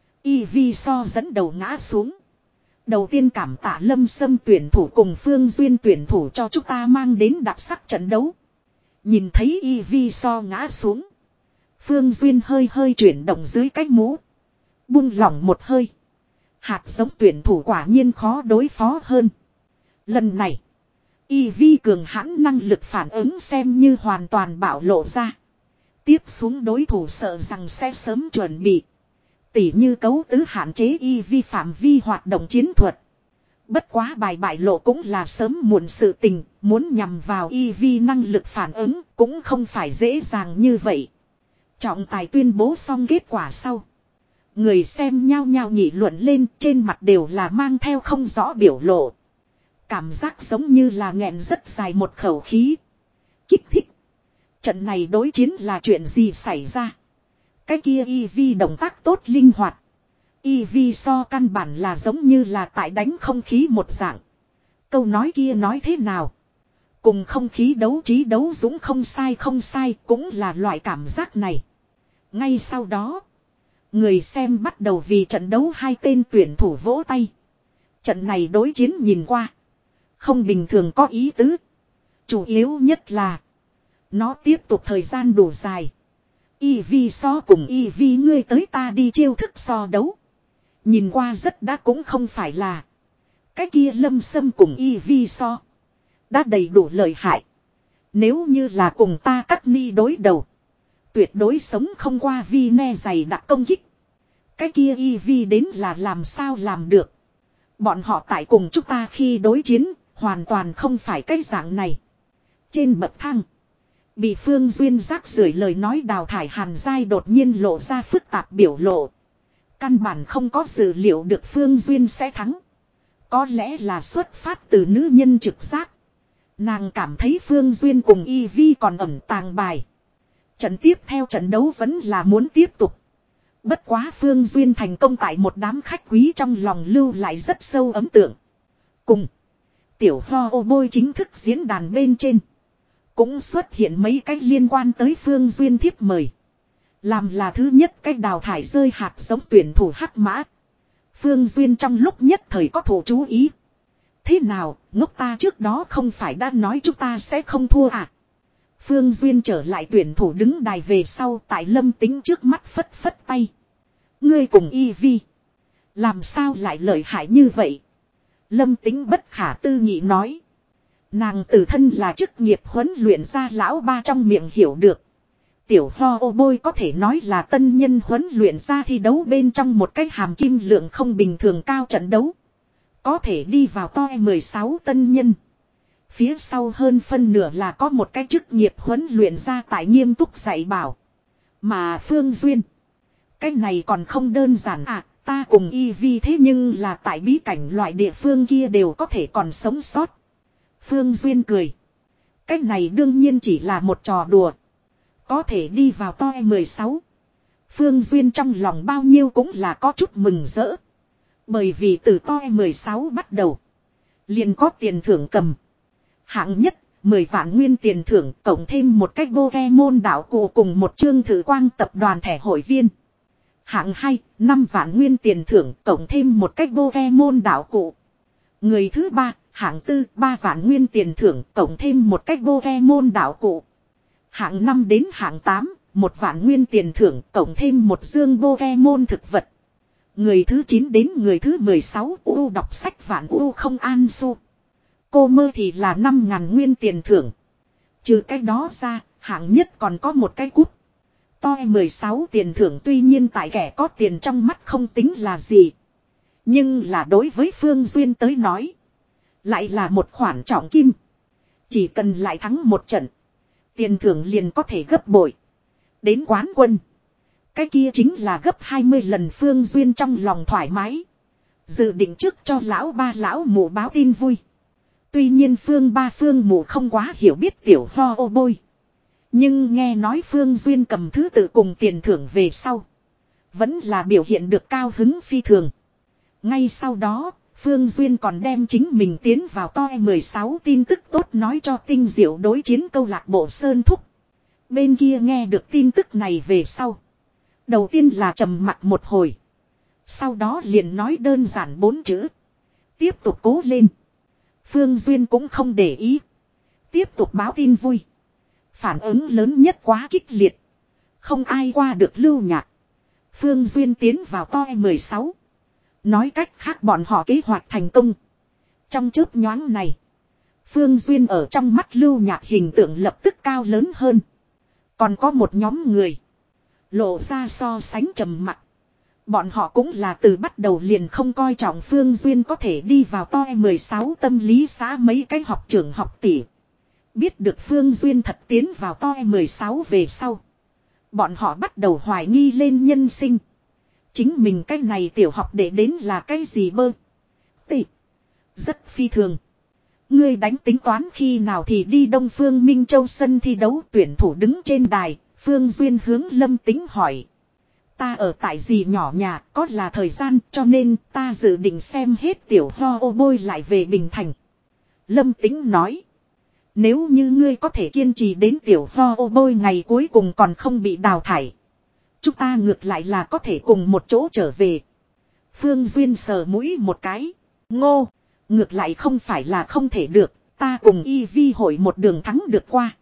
Ivysaur dẫn đầu ngã xuống. Đầu tiên cảm tạ Lâm Sâm tuyển thủ cùng Phương Duyên tuyển thủ cho chúng ta mang đến đặc sắc trận đấu. Nhìn thấy Ivysaur ngã xuống. Phương Duyên hơi hơi chuyển động dưới cái mũ. Buông lỏng một hơi. Hạt giống tuyển thủ quả nhiên khó đối phó hơn. Lần này. Eevee cường hãn năng lực phản ứng xem như hoàn toàn bạo lộ ra. Tiếp xuống đối thủ sợ rằng sẽ sớm chuẩn bị. Tỉ như cấu tứ hạn chế Eevee phạm vi hoạt động chiến thuật. Bất quá bài bại lộ cũng là sớm muộn sự tình. Muốn nhằm vào Eevee năng lực phản ứng cũng không phải dễ dàng như vậy. Trọng tài tuyên bố xong kết quả sau. Người xem nhao nhao nghị luận lên trên mặt đều là mang theo không rõ biểu lộ. Cảm giác giống như là nghẹn rất dài một khẩu khí. Kích thích. Trận này đối chiến là chuyện gì xảy ra? Cái kia Eevee động tác tốt linh hoạt. Ivysaur căn bản là giống như là tại đánh không khí một dạng. Câu nói kia nói thế nào? Cùng không khí đấu trí đấu dũng không sai không sai cũng là loại cảm giác này. Ngay sau đó. Người xem bắt đầu vì trận đấu hai tên tuyển thủ vỗ tay. Trận này đối chiến nhìn qua. Không bình thường có ý tứ. Chủ yếu nhất là. Nó tiếp tục thời gian đủ dài. Ivysaur cùng Eevee ngươi tới ta đi chiêu thức so đấu. Nhìn qua rất đã cũng không phải là. Cái kia Lâm Sâm cùng Ivysaur. Đã đầy đủ lợi hại. Nếu như là cùng ta cắt ni đối đầu. Tuyệt đối sống không qua vi ne dày đặc công kích. Cái kia Eevee đến là làm sao làm được. Bọn họ tại cùng chúng ta khi đối chiến. Hoàn toàn không phải cái dạng này. Trên bậc thang. Bị Phương Duyên rác rưởi lời nói đào thải Hàn Giai đột nhiên lộ ra phức tạp biểu lộ. Căn bản không có dự liệu được Phương Duyên sẽ thắng. Có lẽ là xuất phát từ nữ nhân trực giác. Nàng cảm thấy Phương Duyên cùng Y Vi còn ẩn tàng bài. Trận tiếp theo trận đấu vẫn là muốn tiếp tục. Bất quá Phương Duyên thành công tại một đám khách quý trong lòng lưu lại rất sâu ấn tượng. Cùng tiểu ho ô bôi chính thức diễn đàn bên trên. Cũng xuất hiện mấy cái liên quan tới Phương Duyên thiếp mời. Làm là thứ nhất cái đào thải rơi hạt giống tuyển thủ hắc mã. Phương Duyên trong lúc nhất thời có thủ chú ý. Thế nào, ngốc ta trước đó không phải đã nói chúng ta sẽ không thua à? Phương Duyên trở lại tuyển thủ đứng đài về sau tại Lâm Tính trước mắt phất phất tay. Ngươi cùng Y Vi. Làm sao lại lợi hại như vậy? Lâm Tính bất khả tư nghị nói. Nàng tự thân là chức nghiệp huấn luyện ra lão ba trong miệng hiểu được. Tiểu ho ô bôi có thể nói là tân nhân huấn luyện ra thi đấu bên trong một cái hàm kim lượng không bình thường cao trận đấu. Có thể đi vào toi mười sáu tân nhân. Phía sau hơn phân nửa là có một cái chức nghiệp huấn luyện ra tại nghiêm túc dạy bảo. Mà Phương Duyên. Cái này còn không đơn giản à, ta cùng Y Vi thế nhưng là tại bí cảnh loại địa phương kia đều có thể còn sống sót. Phương Duyên cười. Cái này đương nhiên chỉ là một trò đùa. Có thể đi vào toi mười sáu. Phương Duyên trong lòng bao nhiêu cũng là có chút mừng rỡ. Bởi vì từ toi mười sáu bắt đầu. Liền có tiền thưởng cầm. Hạng nhất, mười vạn nguyên tiền thưởng cộng thêm một cách Pokemon đảo cụ cùng một chương thử quang tập đoàn thẻ hội viên. Hạng hai, năm vạn nguyên tiền thưởng cộng thêm một cách Pokemon đảo cụ. Người thứ ba, hạng tư, ba vạn nguyên tiền thưởng cộng thêm một cách Pokemon đảo cụ. Hạng năm đến hạng tám, một vạn nguyên tiền thưởng cộng thêm một dương Pokemon thực vật. Người thứ chín đến người thứ mười sáu U đọc sách vạn U không an su. Cô mơ thì là năm ngàn nguyên tiền thưởng. Trừ cái đó ra, hạng nhất còn có một cái cúp. Toi mười sáu tiền thưởng tuy nhiên tại kẻ có tiền trong mắt không tính là gì. Nhưng là đối với Phương Duyên tới nói. Lại là một khoản trọng kim. Chỉ cần lại thắng một trận. Tiền thưởng liền có thể gấp bội. Đến quán quân. Cái kia chính là gấp hai mươi lần. Phương Duyên trong lòng thoải mái. Dự định trước cho lão ba lão mụ báo tin vui. Tuy nhiên Phương ba Phương mụ không quá hiểu biết tiểu ho ô bôi. Nhưng nghe nói Phương Duyên cầm thứ tự cùng tiền thưởng về sau. Vẫn là biểu hiện được cao hứng phi thường. Ngay sau đó, Phương Duyên còn đem chính mình tiến vào toi mười sáu tin tức tốt nói cho tinh diệu đối chiến câu lạc bộ Sơn Thúc. Bên kia nghe được tin tức này về sau. Đầu tiên là trầm mặc một hồi. Sau đó liền nói đơn giản bốn chữ. Tiếp tục cố lên. Phương Duyên cũng không để ý. Tiếp tục báo tin vui. Phản ứng lớn nhất quá kích liệt. Không ai qua được Lưu Nhạc. Phương Duyên tiến vào toi mười sáu. Nói cách khác bọn họ kế hoạch thành công. Trong chớp nhoáng này. Phương Duyên ở trong mắt Lưu Nhạc hình tượng lập tức cao lớn hơn. Còn có một nhóm người. Lộ ra so sánh trầm mặc. Bọn họ cũng là từ bắt đầu liền không coi trọng Phương Duyên có thể đi vào toi mười sáu tâm lý xã mấy cái học trưởng học tỷ. Biết được Phương Duyên thật tiến vào toi mười sáu về sau. Bọn họ bắt đầu hoài nghi lên nhân sinh. Chính mình cái này tiểu học để đến là cái gì bơ. Tị. Rất phi thường. Ngươi đánh tính toán khi nào thì đi Đông Phương Minh Châu sân thi đấu tuyển thủ đứng trên đài. Phương Duyên hướng Lâm Tính hỏi. Ta ở tại gì nhỏ nhà có là thời gian cho nên ta dự định xem hết tiểu ho ô bôi lại về Bình Thành. Lâm Tính nói. Nếu như ngươi có thể kiên trì đến tiểu ho ô bôi ngày cuối cùng còn không bị đào thải. Chúng ta ngược lại là có thể cùng một chỗ trở về. Phương Duyên sờ mũi một cái. Ngô. Ngược lại không phải là không thể được. Ta cùng Y Vi hội một đường thắng được qua.